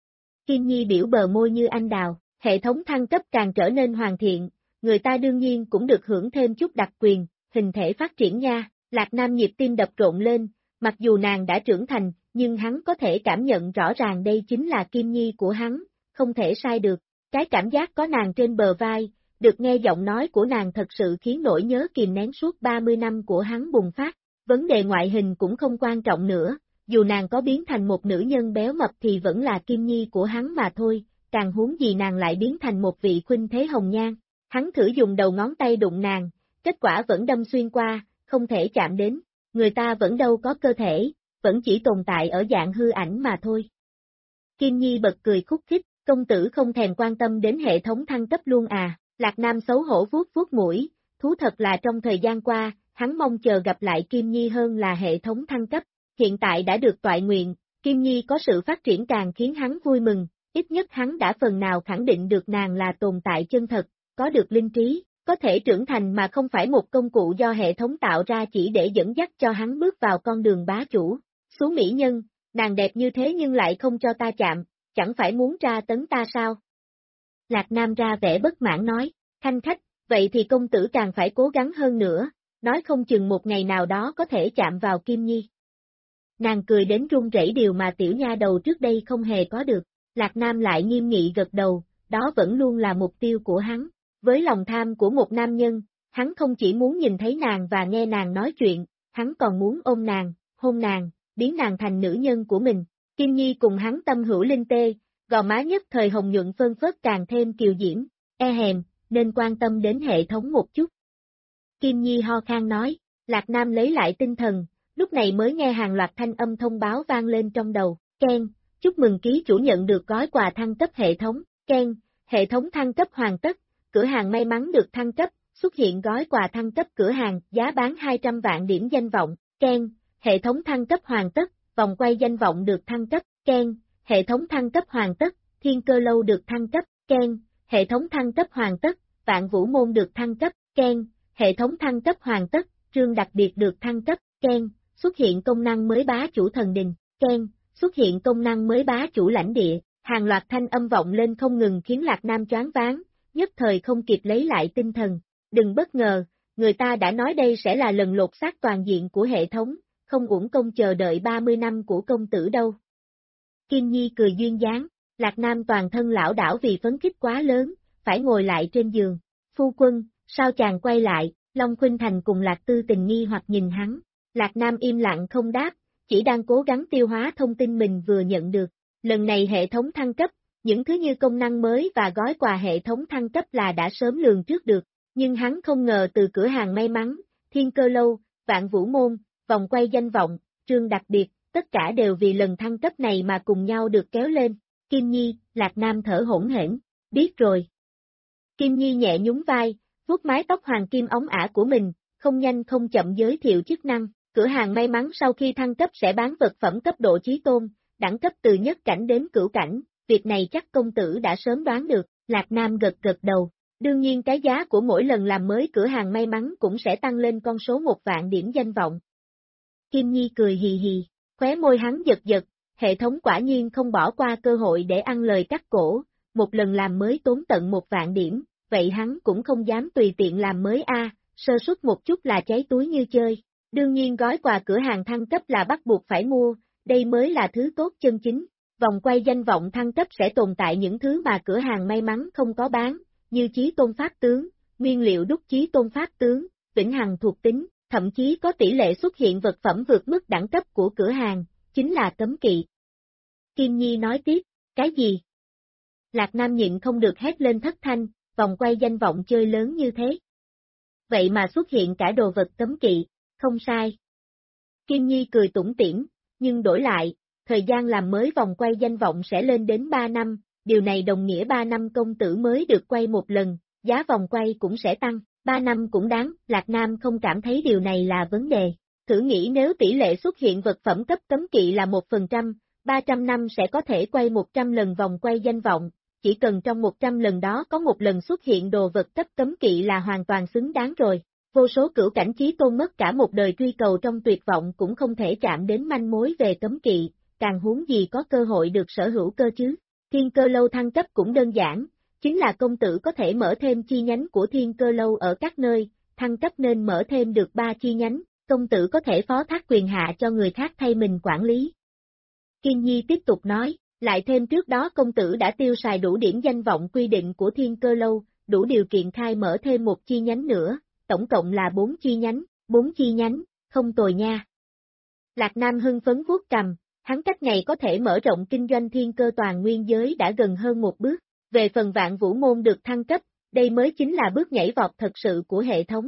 Kim Nhi biểu bờ môi như anh đào, hệ thống thăng cấp càng trở nên hoàn thiện, người ta đương nhiên cũng được hưởng thêm chút đặc quyền, hình thể phát triển nha, Lạc Nam nhịp tim đập rộn lên, mặc dù nàng đã trưởng thành, nhưng hắn có thể cảm nhận rõ ràng đây chính là Kim Nhi của hắn, không thể sai được, cái cảm giác có nàng trên bờ vai, được nghe giọng nói của nàng thật sự khiến nỗi nhớ kìm nén suốt 30 năm của hắn bùng phát, vấn đề ngoại hình cũng không quan trọng nữa, dù nàng có biến thành một nữ nhân béo mập thì vẫn là Kim Nhi của hắn mà thôi, càng huống gì nàng lại biến thành một vị khuynh thế hồng nhan, hắn thử dùng đầu ngón tay đụng nàng, kết quả vẫn đâm xuyên qua, không thể chạm đến, người ta vẫn đâu có cơ thể, vẫn chỉ tồn tại ở dạng hư ảnh mà thôi. Kim Nhi bật cười khúc khích, công tử không thèm quan tâm đến hệ thống thăng cấp luôn à, Lạc Nam xấu hổ vuốt vuốt mũi, thú thật là trong thời gian qua, hắn mong chờ gặp lại Kim Nhi hơn là hệ thống thăng cấp, hiện tại đã được toại nguyện, Kim Nhi có sự phát triển càng khiến hắn vui mừng, ít nhất hắn đã phần nào khẳng định được nàng là tồn tại chân thật, có được linh trí, có thể trưởng thành mà không phải một công cụ do hệ thống tạo ra chỉ để dẫn dắt cho hắn bước vào con đường bá chủ. Xuống mỹ nhân, nàng đẹp như thế nhưng lại không cho ta chạm, chẳng phải muốn tra tấn ta sao? Lạc Nam ra vẻ bất mãn nói, khanh khách, vậy thì công tử càng phải cố gắng hơn nữa, nói không chừng một ngày nào đó có thể chạm vào Kim Nhi. Nàng cười đến run rẩy điều mà tiểu nha đầu trước đây không hề có được, Lạc Nam lại nghiêm nghị gật đầu, đó vẫn luôn là mục tiêu của hắn. Với lòng tham của một nam nhân, hắn không chỉ muốn nhìn thấy nàng và nghe nàng nói chuyện, hắn còn muốn ôm nàng, hôn nàng, biến nàng thành nữ nhân của mình. Kim Nhi cùng hắn tâm hữu linh tê, gò má nhất thời hồng nhuận phơn phớt càng thêm kiều diễm, hèm, nên quan tâm đến hệ thống một chút. Kim Nhi ho khan nói, Lạc Nam lấy lại tinh thần, lúc này mới nghe hàng loạt thanh âm thông báo vang lên trong đầu, Ken, chúc mừng ký chủ nhận được gói quà thăng cấp hệ thống, Ken, hệ thống thăng cấp hoàn tất. Cửa hàng may mắn được thăng cấp, xuất hiện gói quà thăng cấp cửa hàng, giá bán 200 vạn điểm danh vọng, Ken, hệ thống thăng cấp hoàn tất, vòng quay danh vọng được thăng cấp, Ken, hệ thống thăng cấp hoàn tất, thiên cơ lâu được thăng cấp, Ken, hệ thống thăng cấp hoàn tất, vạn vũ môn được thăng cấp, Ken, hệ thống thăng cấp hoàn tất, trương đặc biệt được thăng cấp, Ken, xuất hiện công năng mới bá chủ thần đình, Ken, xuất hiện công năng mới bá chủ lãnh địa, hàng loạt thanh âm vọng lên không ngừng khiến Lạc Nam choáng váng. Nhất thời không kịp lấy lại tinh thần, đừng bất ngờ, người ta đã nói đây sẽ là lần lột xác toàn diện của hệ thống, không uổng công chờ đợi 30 năm của công tử đâu. Kim Nhi cười duyên dáng, Lạc Nam toàn thân lão đảo vì phấn khích quá lớn, phải ngồi lại trên giường, phu quân, sao chàng quay lại, Long Khuynh Thành cùng Lạc Tư Tình nghi hoặc nhìn hắn, Lạc Nam im lặng không đáp, chỉ đang cố gắng tiêu hóa thông tin mình vừa nhận được, lần này hệ thống thăng cấp, Những thứ như công năng mới và gói quà hệ thống thăng cấp là đã sớm lường trước được, nhưng hắn không ngờ từ cửa hàng may mắn, Thiên Cơ Lâu, Vạn Vũ Môn, vòng quay danh vọng, trương đặc biệt, tất cả đều vì lần thăng cấp này mà cùng nhau được kéo lên. Kim Nhi, Lạc Nam thở hổn hển, biết rồi. Kim Nhi nhẹ nhún vai, vuốt mái tóc hoàng kim óng ả của mình, không nhanh không chậm giới thiệu chức năng. Cửa hàng may mắn sau khi thăng cấp sẽ bán vật phẩm cấp độ chí tôn, đẳng cấp từ nhất cảnh đến cửu cảnh, việc này chắc công tử đã sớm đoán được. Lạc Nam gật gật đầu. Đương nhiên cái giá của mỗi lần làm mới cửa hàng may mắn cũng sẽ tăng lên con số 1.000 điểm danh vọng. Kim Nhi cười hì hì, khóe môi hắn giật giật, hệ thống quả nhiên không bỏ qua cơ hội để ăn lời cắt cổ, một lần làm mới tốn tận 1.000 điểm, vậy hắn cũng không dám tùy tiện làm mới sơ suất một chút là cháy túi như chơi. Đương nhiên gói quà cửa hàng thăng cấp là bắt buộc phải mua, đây mới là thứ tốt chân chính. Vòng quay danh vọng thăng cấp sẽ tồn tại những thứ mà cửa hàng may mắn không có bán, như chí tôn pháp tướng, nguyên liệu đúc chí tôn pháp tướng, vĩnh hằng thuộc tính, thậm chí có tỷ lệ xuất hiện vật phẩm vượt mức đẳng cấp của cửa hàng, chính là cấm kỵ. Kim Nhi nói tiếp, cái gì? Lạc Nam nhịn không được hét lên thất thanh, vòng quay danh vọng chơi lớn như thế. Vậy mà xuất hiện cả đồ vật cấm kỵ, không sai. Kim Nhi cười tủm tỉm, nhưng đổi lại, thời gian làm mới vòng quay danh vọng sẽ lên đến 3 năm, điều này đồng nghĩa 3 năm công tử mới được quay một lần, giá vòng quay cũng sẽ tăng, 3 năm cũng đáng, Lạc Nam không cảm thấy điều này là vấn đề. Thử nghĩ nếu tỷ lệ xuất hiện vật phẩm cấp cấm kỵ là 1%, 300 năm sẽ có thể quay 100 lần vòng quay danh vọng, chỉ cần trong 100 lần đó có một lần xuất hiện đồ vật cấp cấm kỵ là hoàn toàn xứng đáng rồi. Vô số cửu cảnh chí tôn mất cả một đời truy cầu trong tuyệt vọng cũng không thể chạm đến manh mối về cấm kỵ, càng huống gì có cơ hội được sở hữu cơ chứ. Thiên Cơ Lâu thăng cấp cũng đơn giản, chính là công tử có thể mở thêm chi nhánh của Thiên Cơ Lâu ở các nơi, thăng cấp nên mở thêm được 3 chi nhánh, công tử có thể phó thác quyền hạ cho người khác thay mình quản lý. Kim Nhi tiếp tục nói, lại thêm trước đó công tử đã tiêu xài đủ điểm danh vọng quy định của Thiên Cơ Lâu, đủ điều kiện khai mở thêm một chi nhánh nữa, tổng cộng là 4 chi nhánh, không tồi nha. Lạc Nam hưng phấn vuốt cầm, hắn cách ngày có thể mở rộng kinh doanh thiên cơ toàn nguyên giới đã gần hơn một bước, về phần Vạn Vũ Môn được thăng cấp, đây mới chính là bước nhảy vọt thật sự của hệ thống.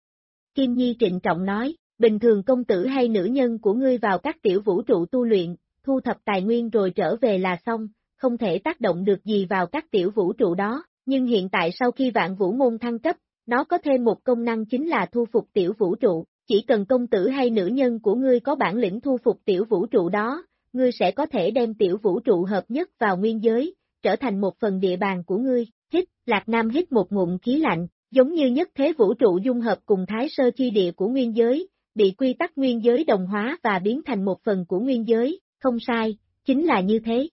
Kim Nhi trịnh trọng nói, bình thường công tử hay nữ nhân của ngươi vào các tiểu vũ trụ tu luyện, thu thập tài nguyên rồi trở về là xong, không thể tác động được gì vào các tiểu vũ trụ đó, nhưng hiện tại sau khi Vạn Vũ Môn thăng cấp, nó có thêm một công năng chính là thu phục tiểu vũ trụ, chỉ cần công tử hay nữ nhân của ngươi có bản lĩnh thu phục tiểu vũ trụ đó, ngươi sẽ có thể đem tiểu vũ trụ hợp nhất vào nguyên giới, trở thành một phần địa bàn của ngươi. Lạc Nam hít một ngụm khí lạnh, giống như nhất thế vũ trụ dung hợp cùng thái sơ chi địa của nguyên giới, bị quy tắc nguyên giới đồng hóa và biến thành một phần của nguyên giới, không sai, chính là như thế.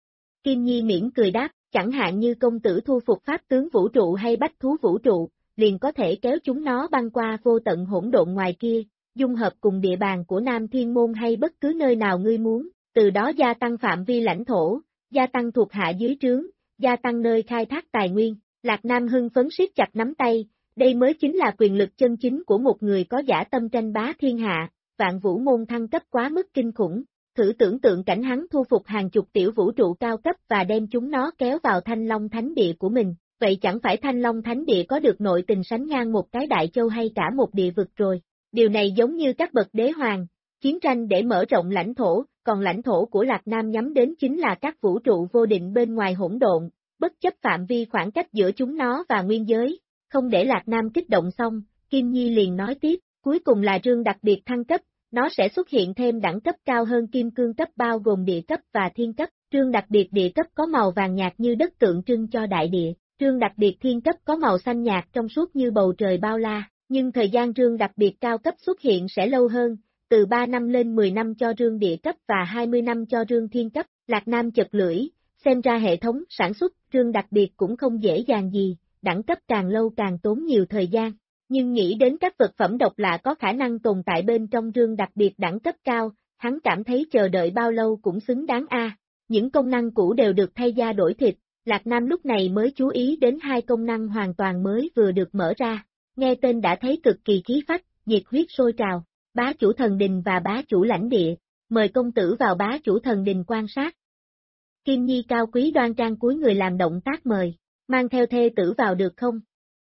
Kim Nhi mỉm cười đáp, chẳng hạn như công tử thu phục pháp tướng vũ trụ hay bách thú vũ trụ, liền có thể kéo chúng nó băng qua vô tận hỗn độn ngoài kia, dung hợp cùng địa bàn của Nam Thiên Môn hay bất cứ nơi nào ngươi muốn, từ đó gia tăng phạm vi lãnh thổ, gia tăng thuộc hạ dưới trướng, gia tăng nơi khai thác tài nguyên. Lạc Nam hưng phấn siết chặt nắm tay, đây mới chính là quyền lực chân chính của một người có dã tâm tranh bá thiên hạ. Vạn Vũ Môn thăng cấp quá mức kinh khủng, thử tưởng tượng cảnh hắn thu phục hàng chục tiểu vũ trụ cao cấp và đem chúng nó kéo vào Thanh Long Thánh Địa của mình, vậy chẳng phải Thanh Long Thánh Địa có được nội tình sánh ngang một cái đại châu hay cả một địa vực rồi. Điều này giống như các bậc đế hoàng, chiến tranh để mở rộng lãnh thổ, còn lãnh thổ của Lạc Nam nhắm đến chính là các vũ trụ vô định bên ngoài hỗn độn, bất chấp phạm vi khoảng cách giữa chúng nó và nguyên giới. Không để Lạc Nam kích động xong, Kim Nhi liền nói tiếp, cuối cùng là rương đặc biệt thăng cấp, nó sẽ xuất hiện thêm đẳng cấp cao hơn kim cương cấp bao gồm địa cấp và thiên cấp. Rương đặc biệt địa cấp có màu vàng nhạt như đất tượng trưng cho đại địa, rương đặc biệt thiên cấp có màu xanh nhạt trong suốt như bầu trời bao la, nhưng thời gian rương đặc biệt cao cấp xuất hiện sẽ lâu hơn, từ 3 năm lên 10 năm cho rương địa cấp và 20 năm cho rương thiên cấp. Lạc Nam chật lưỡi, xem ra hệ thống sản xuất rương đặc biệt cũng không dễ dàng gì, đẳng cấp càng lâu càng tốn nhiều thời gian. Nhưng nghĩ đến các vật phẩm độc lạ có khả năng tồn tại bên trong rương đặc biệt đẳng cấp cao, hắn cảm thấy chờ đợi bao lâu cũng xứng đáng Những công năng cũ đều được thay da đổi thịt, Lạc Nam lúc này mới chú ý đến 2 công năng hoàn toàn mới vừa được mở ra. Nghe tên đã thấy cực kỳ khí phách, nhiệt huyết sôi trào, bá chủ thần đình và bá chủ lãnh địa, mời công tử vào bá chủ thần đình quan sát. Kim Nhi cao quý đoan trang cúi người làm động tác mời, mang theo thê tử vào được không?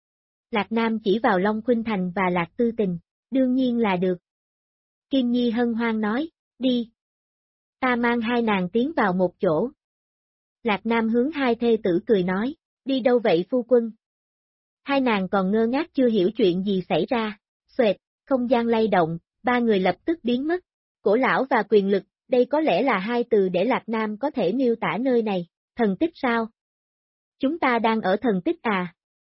Lạc Nam chỉ vào Long Khuynh Thành và Lạc Tư Tình, đương nhiên là được. Kim Nhi hân hoan nói, đi. Ta mang hai nàng tiến vào một chỗ. Lạc Nam hướng hai thê tử cười nói, đi đâu vậy phu quân? Hai nàng còn ngơ ngác chưa hiểu chuyện gì xảy ra, xoẹt, không gian lay động, ba người lập tức biến mất. Cổ lão và quyền lực, đây có lẽ là hai từ để Lạc Nam có thể miêu tả nơi này, thần tích sao? Chúng ta đang ở thần tích à?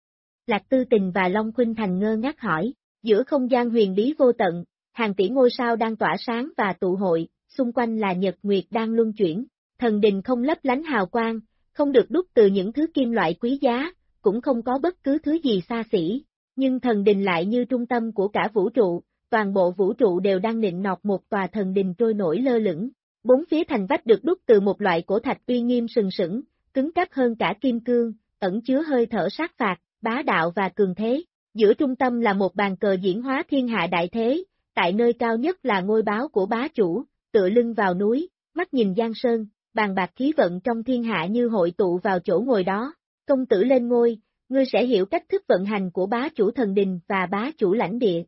Lạc Tư Tình và Long Khuynh Thành ngơ ngác hỏi, giữa không gian huyền bí vô tận, hàng tỷ ngôi sao đang tỏa sáng và tụ hội, xung quanh là nhật nguyệt đang luân chuyển, thần đình không lấp lánh hào quang, không được đúc từ những thứ kim loại quý giá, cũng không có bất cứ thứ gì xa xỉ, nhưng thần đình lại như trung tâm của cả vũ trụ, toàn bộ vũ trụ đều đang nịnh nọt một tòa thần đình trôi nổi lơ lửng, bốn phía thành vách được đúc từ một loại cổ thạch uy nghiêm sừng sững, cứng cáp hơn cả kim cương, ẩn chứa hơi thở sát phạt, bá đạo và cường thế. Giữa trung tâm là một bàn cờ diễn hóa thiên hạ đại thế, tại nơi cao nhất là ngôi báo của bá chủ, tựa lưng vào núi, mắt nhìn giang sơn, bàn bạc khí vận trong thiên hạ như hội tụ vào chỗ ngồi đó. Công tử lên ngôi, ngươi sẽ hiểu cách thức vận hành của bá chủ thần đình và bá chủ lãnh địa.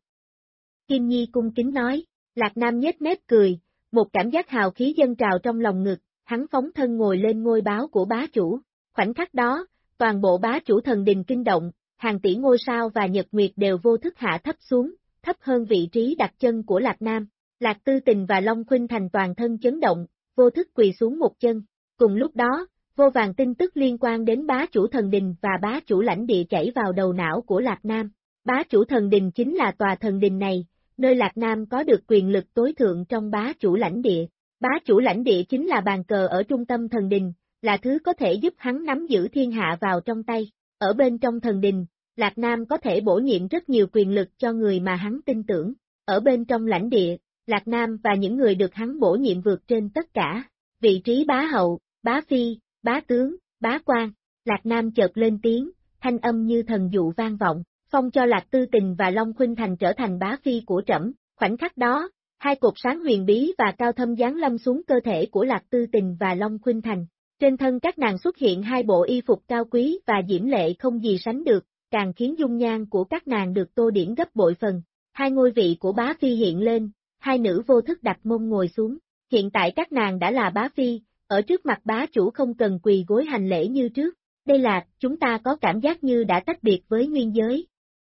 Kim Nhi cung kính nói, Lạc Nam nhếch mép cười, một cảm giác hào khí dâng trào trong lòng ngực, hắn phóng thân ngồi lên ngôi báo của bá chủ. Khoảnh khắc đó, toàn bộ bá chủ thần đình kinh động, hàng tỷ ngôi sao và nhật nguyệt đều vô thức hạ thấp xuống, thấp hơn vị trí đặt chân của Lạc Nam. Lạc Tư Tình và Long Khuynh Thành toàn thân chấn động, vô thức quỳ xuống một chân. Cùng lúc đó, vô vàn tin tức liên quan đến bá chủ thần đình và bá chủ lãnh địa chảy vào đầu não của Lạc Nam. Bá chủ thần đình chính là tòa thần đình này, nơi Lạc Nam có được quyền lực tối thượng trong bá chủ lãnh địa. Bá chủ lãnh địa chính là bàn cờ ở trung tâm thần đình, là thứ có thể giúp hắn nắm giữ thiên hạ vào trong tay. Ở bên trong thần đình, Lạc Nam có thể bổ nhiệm rất nhiều quyền lực cho người mà hắn tin tưởng. Ở bên trong lãnh địa, Lạc Nam và những người được hắn bổ nhiệm vượt trên tất cả. Vị trí bá hậu, bá phi, bá tướng, bá quan. Lạc Nam chợt lên tiếng, thanh âm như thần dụ vang vọng, phong cho Lạc Tư Tình và Long Khuynh Thành trở thành bá phi của trẫm. Khoảnh khắc đó, hai cột sáng huyền bí và cao thâm giáng lâm xuống cơ thể của Lạc Tư Tình và Long Khuynh Thành. Trên thân các nàng xuất hiện hai bộ y phục cao quý và diễm lệ không gì sánh được, càng khiến dung nhan của các nàng được tô điểm gấp bội phần. Hai ngôi vị của bá phi hiện lên, hai nữ vô thức đặt mông ngồi xuống. Hiện tại các nàng đã là bá phi, ở trước mặt bá chủ không cần quỳ gối hành lễ như trước. Đây là, chúng ta có cảm giác như đã tách biệt với nguyên giới.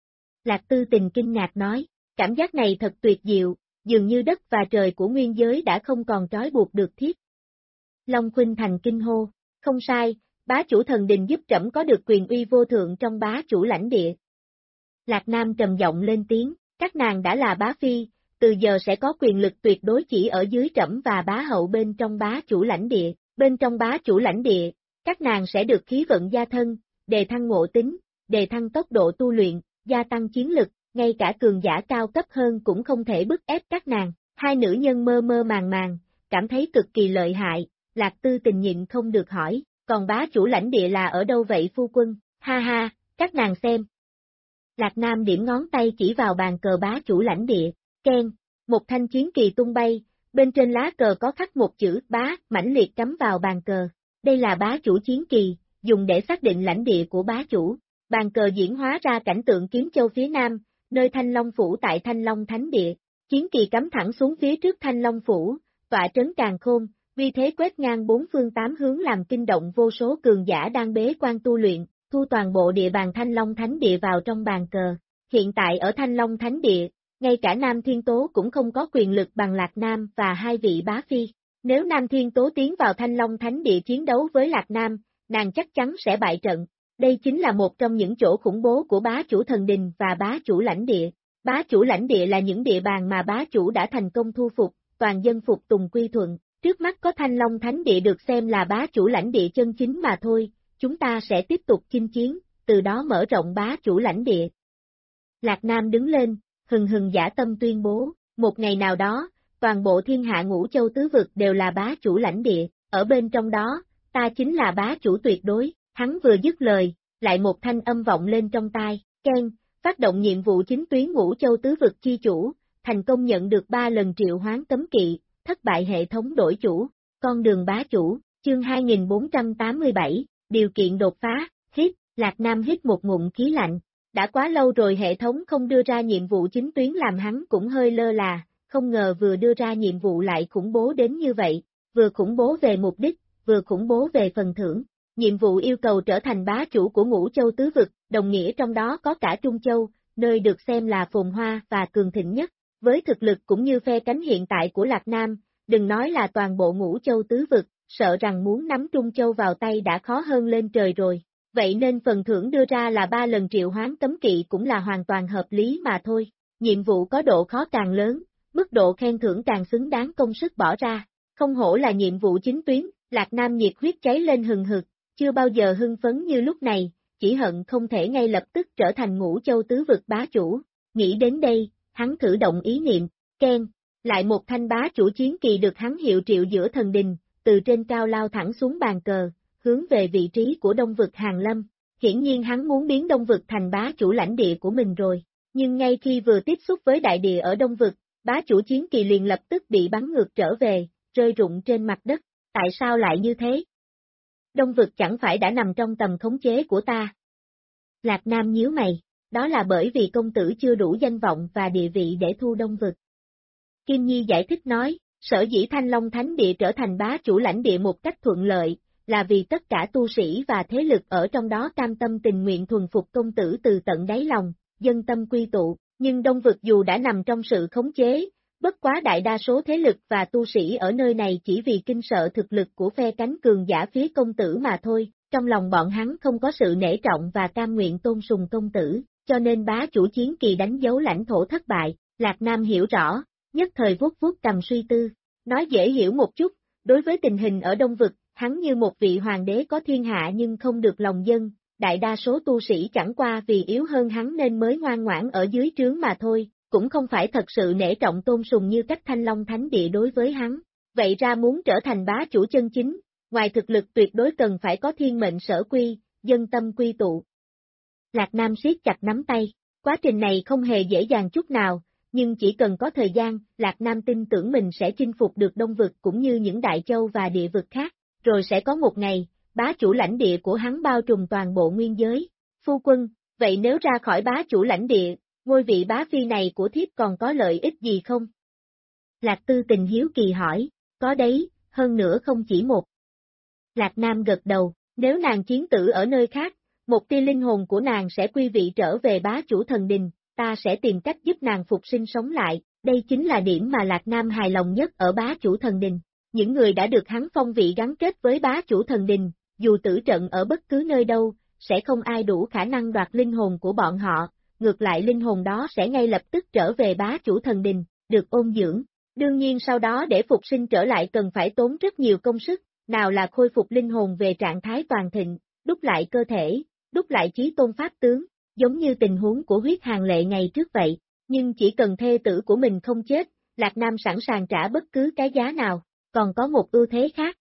Lạc Tư Tình kinh ngạc nói, cảm giác này thật tuyệt diệu, dường như đất và trời của nguyên giới đã không còn trói buộc được thiết. Long Khuynh Thành kinh hô, không sai, bá chủ thần đình giúp trẫm có được quyền uy vô thượng trong bá chủ lãnh địa. Lạc Nam trầm giọng lên tiếng, các nàng đã là bá phi, từ giờ sẽ có quyền lực tuyệt đối chỉ ở dưới trẫm và bá hậu bên trong bá chủ lãnh địa. Bên trong bá chủ lãnh địa, các nàng sẽ được khí vận gia thân, đề thăng ngộ tính, đề thăng tốc độ tu luyện, gia tăng chiến lực, ngay cả cường giả cao cấp hơn cũng không thể bức ép các nàng. Hai nữ nhân mơ mơ màng, cảm thấy cực kỳ lợi hại. Lạc Tư Tình nhịn không được hỏi, còn bá chủ lãnh địa là ở đâu vậy phu quân? Ha ha, các nàng xem. Lạc Nam điểm ngón tay chỉ vào bàn cờ bá chủ lãnh địa, keng, một thanh chiến kỳ tung bay, bên trên lá cờ có khắc một chữ bá, mãnh liệt cắm vào bàn cờ. Đây là bá chủ chiến kỳ, dùng để xác định lãnh địa của bá chủ. Bàn cờ diễn hóa ra cảnh tượng Kiếm Châu phía Nam, nơi Thanh Long Phủ tại Thanh Long Thánh Địa. Chiến kỳ cắm thẳng xuống phía trước Thanh Long Phủ, tọa trấn càn khôn, vì thế quét ngang bốn phương tám hướng làm kinh động vô số cường giả đang bế quan tu luyện, thu toàn bộ địa bàn Thanh Long Thánh Địa vào trong bàn cờ. Hiện tại ở Thanh Long Thánh Địa, ngay cả Nam Thiên Tố cũng không có quyền lực bằng Lạc Nam và hai vị bá phi. Nếu Nam Thiên Tố tiến vào Thanh Long Thánh Địa chiến đấu với Lạc Nam, nàng chắc chắn sẽ bại trận. Đây chính là một trong những chỗ khủng bố của bá chủ thần đình và bá chủ lãnh địa. Bá chủ lãnh địa là những địa bàn mà bá chủ đã thành công thu phục, toàn dân phục tùng quy thuận. Trước mắt có Thanh Long Thánh Địa được xem là bá chủ lãnh địa chân chính mà thôi, chúng ta sẽ tiếp tục chinh chiến, từ đó mở rộng bá chủ lãnh địa. Lạc Nam đứng lên, hừng dã tâm tuyên bố, một ngày nào đó, toàn bộ thiên hạ ngũ châu tứ vực đều là bá chủ lãnh địa, ở bên trong đó, ta chính là bá chủ tuyệt đối. Hắn vừa dứt lời, lại một thanh âm vọng lên trong tai, keng, phát động nhiệm vụ chính tuyến ngũ châu tứ vực chi chủ, thành công nhận được 3 lần triệu hoán cấm kỵ, thất bại hệ thống đổi chủ, con đường bá chủ, Chương 2487, điều kiện đột phá, hít, Lạc Nam hít một ngụm khí lạnh. Đã quá lâu rồi hệ thống không đưa ra nhiệm vụ chính tuyến làm hắn cũng hơi lơ là, không ngờ vừa đưa ra nhiệm vụ lại khủng bố đến như vậy, vừa khủng bố về mục đích, vừa khủng bố về phần thưởng. Nhiệm vụ yêu cầu trở thành bá chủ của Ngũ Châu tứ vực, đồng nghĩa trong đó có cả Trung Châu, nơi được xem là phồn hoa và cường thịnh nhất. Với thực lực cũng như phe cánh hiện tại của Lạc Nam, đừng nói là toàn bộ Ngũ Châu tứ vực, sợ rằng muốn nắm Trung Châu vào tay đã khó hơn lên trời rồi. Vậy nên phần thưởng đưa ra là 3 lần triệu hoán cấm kỵ cũng là hoàn toàn hợp lý mà thôi. Nhiệm vụ có độ khó càng lớn, mức độ khen thưởng càng xứng đáng công sức bỏ ra. Không hổ là nhiệm vụ chính tuyến, Lạc Nam nhiệt huyết cháy lên hừng hực, chưa bao giờ hưng phấn như lúc này, chỉ hận không thể ngay lập tức trở thành Ngũ Châu tứ vực bá chủ. Nghĩ đến đây, hắn thử động ý niệm, keng, lại một thanh bá chủ chiến kỳ được hắn hiệu triệu giữa thần đình, từ trên cao lao thẳng xuống bàn cờ, hướng về vị trí của Đông vực Hàn Lâm. Hiển nhiên hắn muốn biến Đông vực thành bá chủ lãnh địa của mình rồi, nhưng ngay khi vừa tiếp xúc với đại địa ở Đông vực, bá chủ chiến kỳ liền lập tức bị bắn ngược trở về, rơi rụng trên mặt đất. Tại sao lại như thế? Đông vực chẳng phải đã nằm trong tầm khống chế của ta? Lạc Nam nhíu mày, đó là bởi vì công tử chưa đủ danh vọng và địa vị để thu Đông vực. Kim Nhi giải thích nói, sở dĩ Thanh Long Thánh Địa trở thành bá chủ lãnh địa một cách thuận lợi, là vì tất cả tu sĩ và thế lực ở trong đó cam tâm tình nguyện thuần phục công tử từ tận đáy lòng, dân tâm quy tụ, nhưng Đông vực dù đã nằm trong sự khống chế, bất quá đại đa số thế lực và tu sĩ ở nơi này chỉ vì kinh sợ thực lực của phe cánh cường giả phía công tử mà thôi, trong lòng bọn hắn không có sự nể trọng và cam nguyện tôn sùng công tử, cho nên bá chủ chiến kỳ đánh dấu lãnh thổ thất bại. Lạc Nam hiểu rõ, nhất thời vuốt vuốt cầm suy tư, nói dễ hiểu một chút, đối với tình hình ở Đông vực, hắn như một vị hoàng đế có thiên hạ nhưng không được lòng dân, đại đa số tu sĩ chẳng qua vì yếu hơn hắn nên mới ngoan ngoãn ở dưới trướng mà thôi, cũng không phải thật sự nể trọng tôn sùng như cách Thanh Long Thánh Địa đối với hắn. Vậy ra muốn trở thành bá chủ chân chính, ngoài thực lực tuyệt đối cần phải có thiên mệnh sở quy, dân tâm quy tụ. Lạc Nam siết chặt nắm tay, quá trình này không hề dễ dàng chút nào, nhưng chỉ cần có thời gian, Lạc Nam tin tưởng mình sẽ chinh phục được Đông vực cũng như những đại châu và địa vực khác, rồi sẽ có một ngày, bá chủ lãnh địa của hắn bao trùm toàn bộ nguyên giới. Phu quân, vậy nếu ra khỏi bá chủ lãnh địa, ngôi vị bá phi này của thiếp còn có lợi ích gì không? Lạc Tư Tình hiếu kỳ hỏi, có đấy, hơn nữa không chỉ một. Lạc Nam gật đầu, nếu nàng chiến tử ở nơi khác, một tia linh hồn của nàng sẽ quy vị trở về bá chủ thần đình, ta sẽ tìm cách giúp nàng phục sinh sống lại, đây chính là điểm mà Lạc Nam hài lòng nhất ở bá chủ thần đình. Những người đã được hắn phong vị gắn kết với bá chủ thần đình, dù tử trận ở bất cứ nơi đâu, sẽ không ai đủ khả năng đoạt linh hồn của bọn họ, ngược lại linh hồn đó sẽ ngay lập tức trở về bá chủ thần đình, được ôn dưỡng. Đương nhiên sau đó để phục sinh trở lại cần phải tốn rất nhiều công sức, nào là khôi phục linh hồn về trạng thái toàn thịnh, đúc lại cơ thể, đúc lại chí tôn pháp tướng, giống như tình huống của huyết hàng lệ ngày trước vậy, nhưng chỉ cần thê tử của mình không chết, Lạc Nam sẵn sàng trả bất cứ cái giá nào, còn có một ưu thế khác.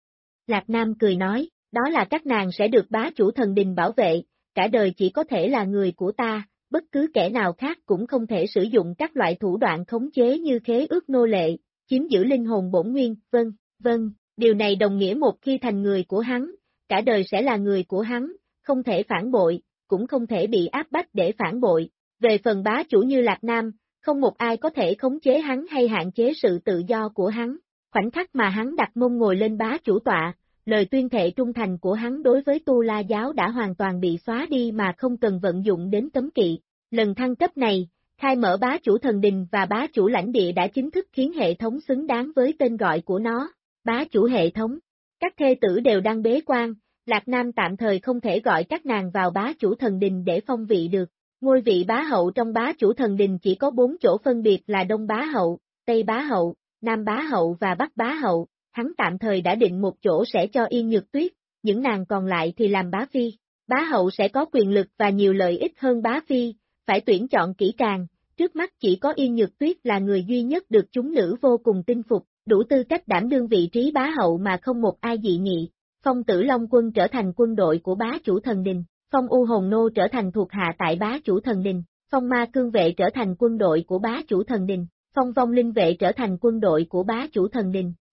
Lạc Nam cười nói, đó là các nàng sẽ được bá chủ thần đình bảo vệ, cả đời chỉ có thể là người của ta, bất cứ kẻ nào khác cũng không thể sử dụng các loại thủ đoạn khống chế như khế ước nô lệ, chiếm giữ linh hồn bổn nguyên, vâng, điều này đồng nghĩa một khi thành người của hắn, cả đời sẽ là người của hắn, không thể phản bội, cũng không thể bị áp bách để phản bội. Về phần bá chủ như Lạc Nam, không một ai có thể khống chế hắn hay hạn chế sự tự do của hắn. Khoảnh khắc mà hắn đặt mông ngồi lên bá chủ tọa, lời tuyên thệ trung thành của hắn đối với Tu La giáo đã hoàn toàn bị xóa đi mà không cần vận dụng đến cấm kỵ. Lần thăng cấp này, khai mở bá chủ thần đình và bá chủ lãnh địa đã chính thức khiến hệ thống xứng đáng với tên gọi của nó, bá chủ hệ thống. Các thê tử đều đang bế quan, Lạc Nam tạm thời không thể gọi các nàng vào bá chủ thần đình để phong vị được. Ngôi vị bá hậu trong bá chủ thần đình chỉ có 4 chỗ phân biệt là Đông bá hậu, Tây bá hậu, Nam bá hậu và Bắc bá hậu, hắn tạm thời đã định một chỗ sẽ cho Yên Nhược Tuyết, những nàng còn lại thì làm bá phi. Bá hậu sẽ có quyền lực và nhiều lợi ích hơn bá phi, phải tuyển chọn kỹ càng, trước mắt chỉ có Yên Nhược Tuyết là người duy nhất được chúng nữ vô cùng tin phục, đủ tư cách đảm đương vị trí bá hậu mà không một ai dị nghị. Phong Tử Long Quân trở thành quân đội của bá chủ thần đình, Phong U Hồn Nô trở thành thuộc hạ tại bá chủ thần đình, Phong Ma Cương Vệ trở thành quân đội của bá chủ thần đình, Phong Vong Linh Vệ trở thành quân đội của bá chủ thần đình.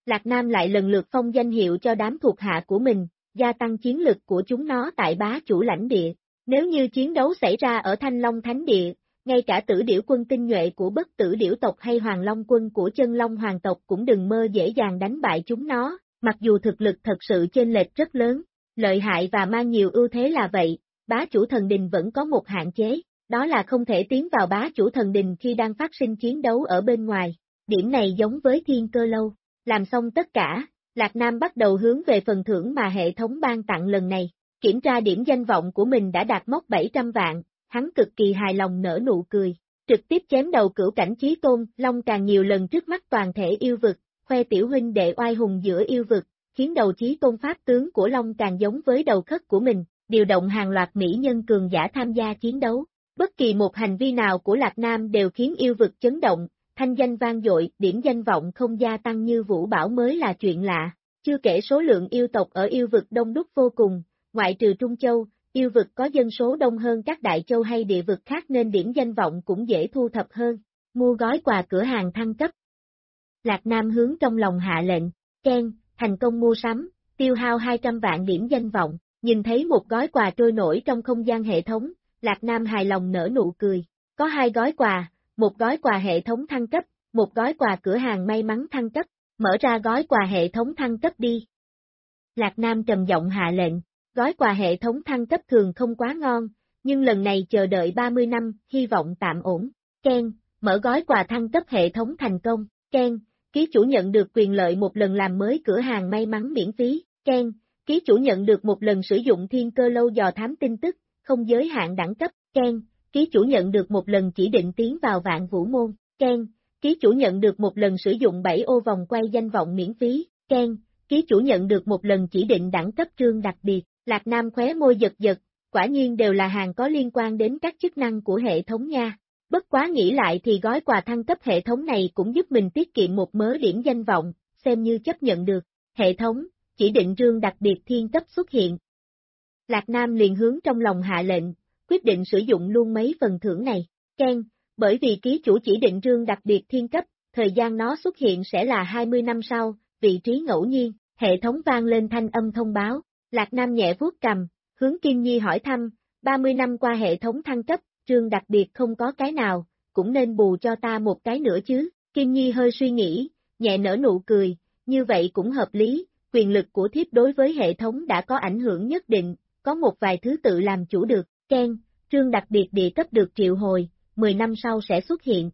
Lạc Nam lại lần lượt phong danh hiệu cho đám thuộc hạ của mình, gia tăng chiến lực của chúng nó tại bá chủ lãnh địa. Nếu như chiến đấu xảy ra ở Thanh Long Thánh Địa, ngay cả tử điểu quân tinh nhuệ của bất tử điểu tộc hay Hoàng Long quân của chân Long Hoàng tộc cũng đừng mơ dễ dàng đánh bại chúng nó, mặc dù thực lực thật sự chênh lệch rất lớn, lợi hại và mang nhiều ưu thế là vậy, bá chủ thần đình vẫn có một hạn chế, đó là không thể tiến vào bá chủ thần đình khi đang phát sinh chiến đấu ở bên ngoài. Điểm này giống với Thiên Cơ Lâu. Làm xong tất cả, Lạc Nam bắt đầu hướng về phần thưởng mà hệ thống ban tặng lần này. Kiểm tra điểm danh vọng của mình đã đạt mốc 700 vạn, hắn cực kỳ hài lòng nở nụ cười. Trực tiếp chém đầu cửu cảnh chí tôn, Long càng nhiều lần trước mắt toàn thể yêu vực, khoe tiểu huynh đệ oai hùng giữa yêu vực, khiến đầu chí tôn pháp tướng của Long càng giống với đầu khất của mình, điều động hàng loạt mỹ nhân cường giả tham gia chiến đấu. Bất kỳ một hành vi nào của Lạc Nam đều khiến yêu vực chấn động, thanh danh vang dội, điểm danh vọng không gia tăng như Vũ Bảo mới là chuyện lạ. Chưa kể số lượng yêu tộc ở yêu vực đông đúc vô cùng, ngoại trừ Trung Châu, yêu vực có dân số đông hơn các đại châu hay địa vực khác nên điểm danh vọng cũng dễ thu thập hơn. Mua gói quà cửa hàng thăng cấp. Lạc Nam hướng trong lòng hạ lệnh, keng, thành công mua sắm, tiêu hao 200 vạn điểm danh vọng, nhìn thấy một gói quà trôi nổi trong không gian hệ thống, Lạc Nam hài lòng nở nụ cười. Có 2 gói quà, một gói quà hệ thống thăng cấp, một gói quà cửa hàng may mắn thăng cấp, mở ra gói quà hệ thống thăng cấp đi. Lạc Nam trầm giọng hạ lệnh, gói quà hệ thống thăng cấp thường không quá ngon, nhưng lần này chờ đợi 30 năm, hy vọng tạm ổn. Ken, mở gói quà thăng cấp hệ thống thành công. Ken, ký chủ nhận được quyền lợi một lần làm mới cửa hàng may mắn miễn phí. Ken, ký chủ nhận được một lần sử dụng Thiên Cơ Lâu dò thám tin tức, không giới hạn đẳng cấp. Ken, ký chủ nhận được một lần chỉ định tiến vào Vạn Vũ Môn. Ken, ký chủ nhận được một lần sử dụng 7 ô vòng quay danh vọng miễn phí. Ken, ký chủ nhận được một lần chỉ định đẳng cấp trương đặc biệt. Lạc Nam khóe môi giật giật, quả nhiên đều là hàng có liên quan đến các chức năng của hệ thống nha. Bất quá nghĩ lại thì gói quà thăng cấp hệ thống này cũng giúp mình tiết kiệm một mớ điểm danh vọng, xem như chấp nhận được. Hệ thống, chỉ định trương đặc biệt thiên cấp xuất hiện. Lạc Nam liền hướng trong lòng hạ lệnh, quyết định sử dụng luôn mấy phần thưởng này. Ken, bởi vì ký chủ chỉ định trương đặc biệt thiên cấp, thời gian nó xuất hiện sẽ là 20 năm sau, vị trí ngẫu nhiên, hệ thống vang lên thanh âm thông báo. Lạc Nam nhẹ vuốt cầm, hướng Kim Nhi hỏi thăm, 30 năm qua hệ thống thăng cấp, trương đặc biệt không có cái nào, cũng nên bù cho ta một cái nữa chứ. Kim Nhi hơi suy nghĩ, nhẹ nở nụ cười, như vậy cũng hợp lý, quyền lực của thiếp đối với hệ thống đã có ảnh hưởng nhất định, có một vài thứ tự làm chủ được. Ken, trương đặc biệt địa cấp được triệu hồi, 10 năm sau sẽ xuất hiện.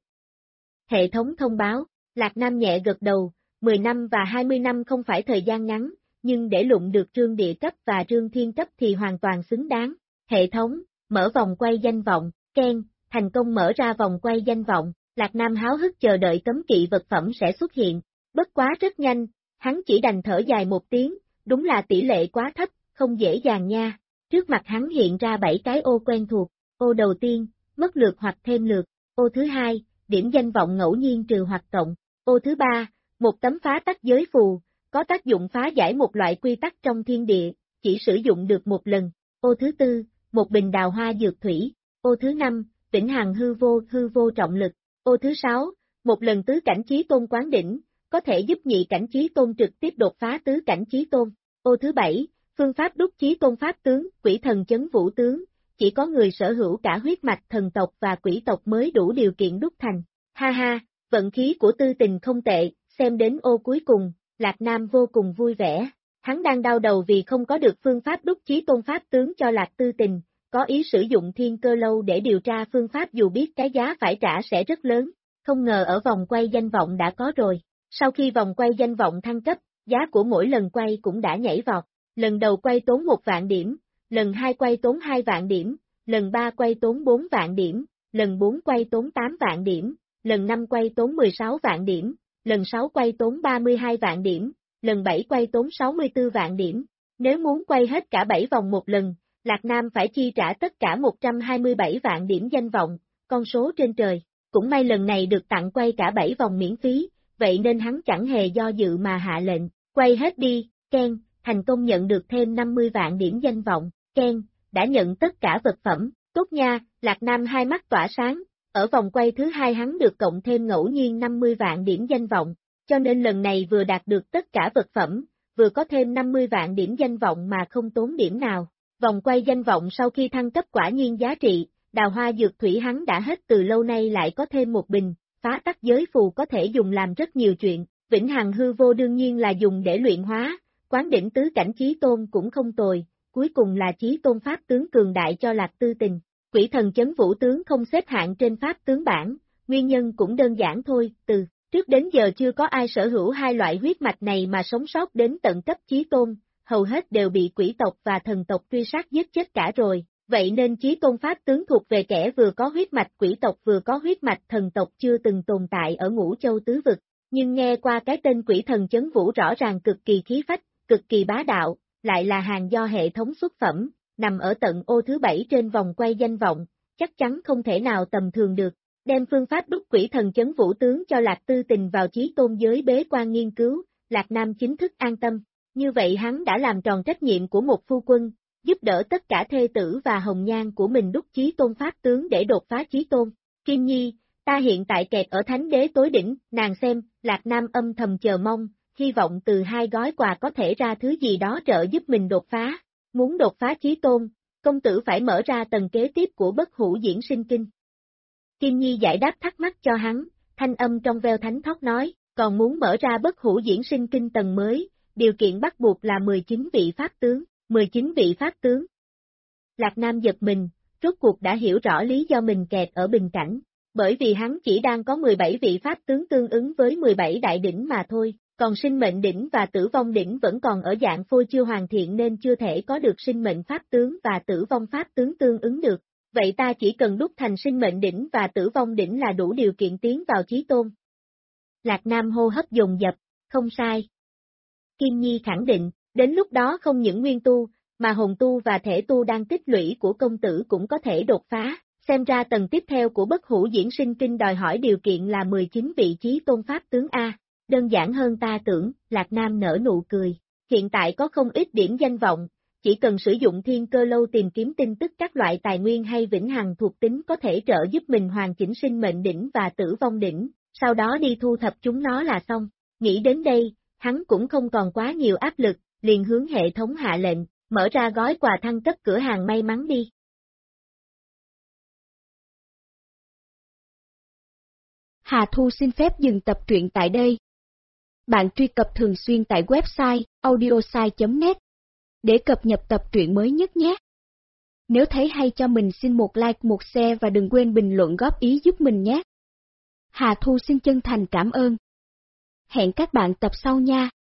Hệ thống thông báo, Lạc Nam nhẹ gật đầu, 10 năm và 20 năm không phải thời gian ngắn, nhưng để lụng được trương địa cấp và trương thiên cấp thì hoàn toàn xứng đáng. Hệ thống, mở vòng quay danh vọng. Ken, thành công mở ra vòng quay danh vọng, Lạc Nam háo hức chờ đợi cấm kỵ vật phẩm sẽ xuất hiện. Bất quá rất nhanh, hắn chỉ đành thở dài một tiếng, đúng là tỷ lệ quá thấp, không dễ dàng nha. Trước mặt hắn hiện ra 7 cái ô quen thuộc, ô đầu tiên, mất lượt hoặc thêm lượt, ô thứ hai, điểm danh vọng ngẫu nhiên trừ hoặc cộng, ô thứ ba, một tấm phá tắc giới phù, có tác dụng phá giải một loại quy tắc trong thiên địa, chỉ sử dụng được một lần, ô thứ tư, một bình đào hoa dược thủy, ô thứ năm, vĩnh hằng hư vô trọng lực, ô thứ sáu, một lần tứ cảnh chí tôn quán đỉnh, có thể giúp nhị cảnh chí tôn trực tiếp đột phá tứ cảnh chí tôn, ô thứ bảy, phương pháp đúc chí tôn pháp tướng, quỷ thần chấn vũ tướng, chỉ có người sở hữu cả huyết mạch thần tộc và quỷ tộc mới đủ điều kiện đúc thành. Ha ha, vận khí của Tư Tình không tệ, xem đến ô cuối cùng, Lạc Nam vô cùng vui vẻ. Hắn đang đau đầu vì không có được phương pháp đúc chí tôn pháp tướng cho Lạc Tư Tình, có ý sử dụng Thiên Cơ Lâu để điều tra phương pháp dù biết cái giá phải trả sẽ rất lớn, không ngờ ở vòng quay danh vọng đã có rồi. Sau khi vòng quay danh vọng thăng cấp, giá của mỗi lần quay cũng đã nhảy vọt. Lần đầu quay tốn 1 vạn điểm, lần 2 quay tốn 2 vạn điểm, lần 3 quay tốn 4 vạn điểm, lần 4 quay tốn 8 vạn điểm, lần 5 quay tốn 16 vạn điểm, lần 6 quay tốn 32 vạn điểm, lần 7 quay tốn 64 vạn điểm. Nếu muốn quay hết cả 7 vòng một lần, Lạc Nam phải chi trả tất cả 127 vạn điểm danh vọng, con số trên trời. Cũng may lần này được tặng quay cả 7 vòng miễn phí, vậy nên hắn chẳng hề do dự mà hạ lệnh, quay hết đi. Ken, thành công nhận được thêm 50 vạn điểm danh vọng. Ken, đã nhận tất cả vật phẩm, tốt nha. Lạc Nam hai mắt tỏa sáng, ở vòng quay thứ hai hắn được cộng thêm ngẫu nhiên 50 vạn điểm danh vọng, cho nên lần này vừa đạt được tất cả vật phẩm, vừa có thêm 50 vạn điểm danh vọng mà không tốn điểm nào. Vòng quay danh vọng sau khi thăng cấp quả nhiên giá trị, đào hoa dược thủy hắn đã hết từ lâu nay lại có thêm một bình, phá tắc giới phù có thể dùng làm rất nhiều chuyện, vĩnh hằng hư vô đương nhiên là dùng để luyện hóa, quán đỉnh tứ cảnh chí tôn cũng không tồi, cuối cùng là chí tôn pháp tướng cường đại cho Lạc Tư Tình. Quỷ thần chấn vũ tướng không xếp hạng trên pháp tướng bảng, nguyên nhân cũng đơn giản thôi, từ trước đến giờ chưa có ai sở hữu hai loại huyết mạch này mà sống sót đến tận cấp chí tôn, hầu hết đều bị quỷ tộc và thần tộc truy sát giết chết cả rồi, vậy nên chí tôn pháp tướng thuộc về kẻ vừa có huyết mạch quỷ tộc vừa có huyết mạch thần tộc chưa từng tồn tại ở Ngũ Châu tứ vực, nhưng nghe qua cái tên quỷ thần chấn vũ rõ ràng cực kỳ khí phách, cực kỳ bá đạo, lại là hàng do hệ thống xuất phẩm, nằm ở tận ô thứ 7 trên vòng quay danh vọng, chắc chắn không thể nào tầm thường được. Đem phương pháp đúc quỷ thần chấn vũ tướng cho Lạc Tư Tình vào chí tôn giới bế quan nghiên cứu, Lạc Nam chính thức an tâm, như vậy hắn đã làm tròn trách nhiệm của một phu quân, giúp đỡ tất cả thê tử và hồng nhan của mình đúc chí tôn pháp tướng để đột phá chí tôn. Kim Nhi, ta hiện tại kẹt ở thánh đế tối đỉnh, nàng xem, Lạc Nam âm thầm chờ mong, hy vọng từ hai gói quà có thể ra thứ gì đó trợ giúp mình đột phá. Muốn đột phá chí tôn, công tử phải mở ra tầng kế tiếp của bất hủ diễn sinh kinh. Kim Nhi giải đáp thắc mắc cho hắn, thanh âm trong veo thánh thót nói, còn muốn mở ra bất hủ diễn sinh kinh tầng mới, điều kiện bắt buộc là 19 vị pháp tướng, 19 vị pháp tướng. Lạc Nam giật mình, rốt cuộc đã hiểu rõ lý do mình kẹt ở bình cảnh, bởi vì hắn chỉ đang có 17 vị pháp tướng tương ứng với 17 đại đỉnh mà thôi, còn sinh mệnh đỉnh và tử vong đỉnh vẫn còn ở dạng phôi chưa hoàn thiện nên chưa thể có được sinh mệnh pháp tướng và tử vong pháp tướng tương ứng được. Vậy ta chỉ cần đúc thành sinh mệnh đỉnh và tử vong đỉnh là đủ điều kiện tiến vào chí tôn. Lạc Nam hô hấp dồn dập, không sai. Kim Nhi khẳng định, đến lúc đó không những nguyên tu, mà hồn tu và thể tu đang tích lũy của công tử cũng có thể đột phá, xem ra tầng tiếp theo của bất hủ diễn sinh kinh đòi hỏi điều kiện là 19 vị chí tôn pháp tướng A, đơn giản hơn ta tưởng, Lạc Nam nở nụ cười, hiện tại có không ít điểm danh vọng. Chỉ cần sử dụng thiên cơ lâu tìm kiếm tin tức các loại tài nguyên hay vĩnh hằng thuộc tính có thể trợ giúp mình hoàn chỉnh sinh mệnh đỉnh và tử vong đỉnh, sau đó đi thu thập chúng nó là xong. Nghĩ đến đây, hắn cũng không còn quá nhiều áp lực, liền hướng hệ thống hạ lệnh, mở ra gói quà thăng cấp cửa hàng may mắn đi. Hà Thu xin phép dừng tập truyện tại đây. Bạn truy cập thường xuyên tại website audiosai.net để cập nhật tập truyện mới nhất nhé. Nếu thấy hay cho mình xin một like, một share và đừng quên bình luận góp ý giúp mình nhé. Hà Thu xin chân thành cảm ơn. Hẹn các bạn tập sau nha.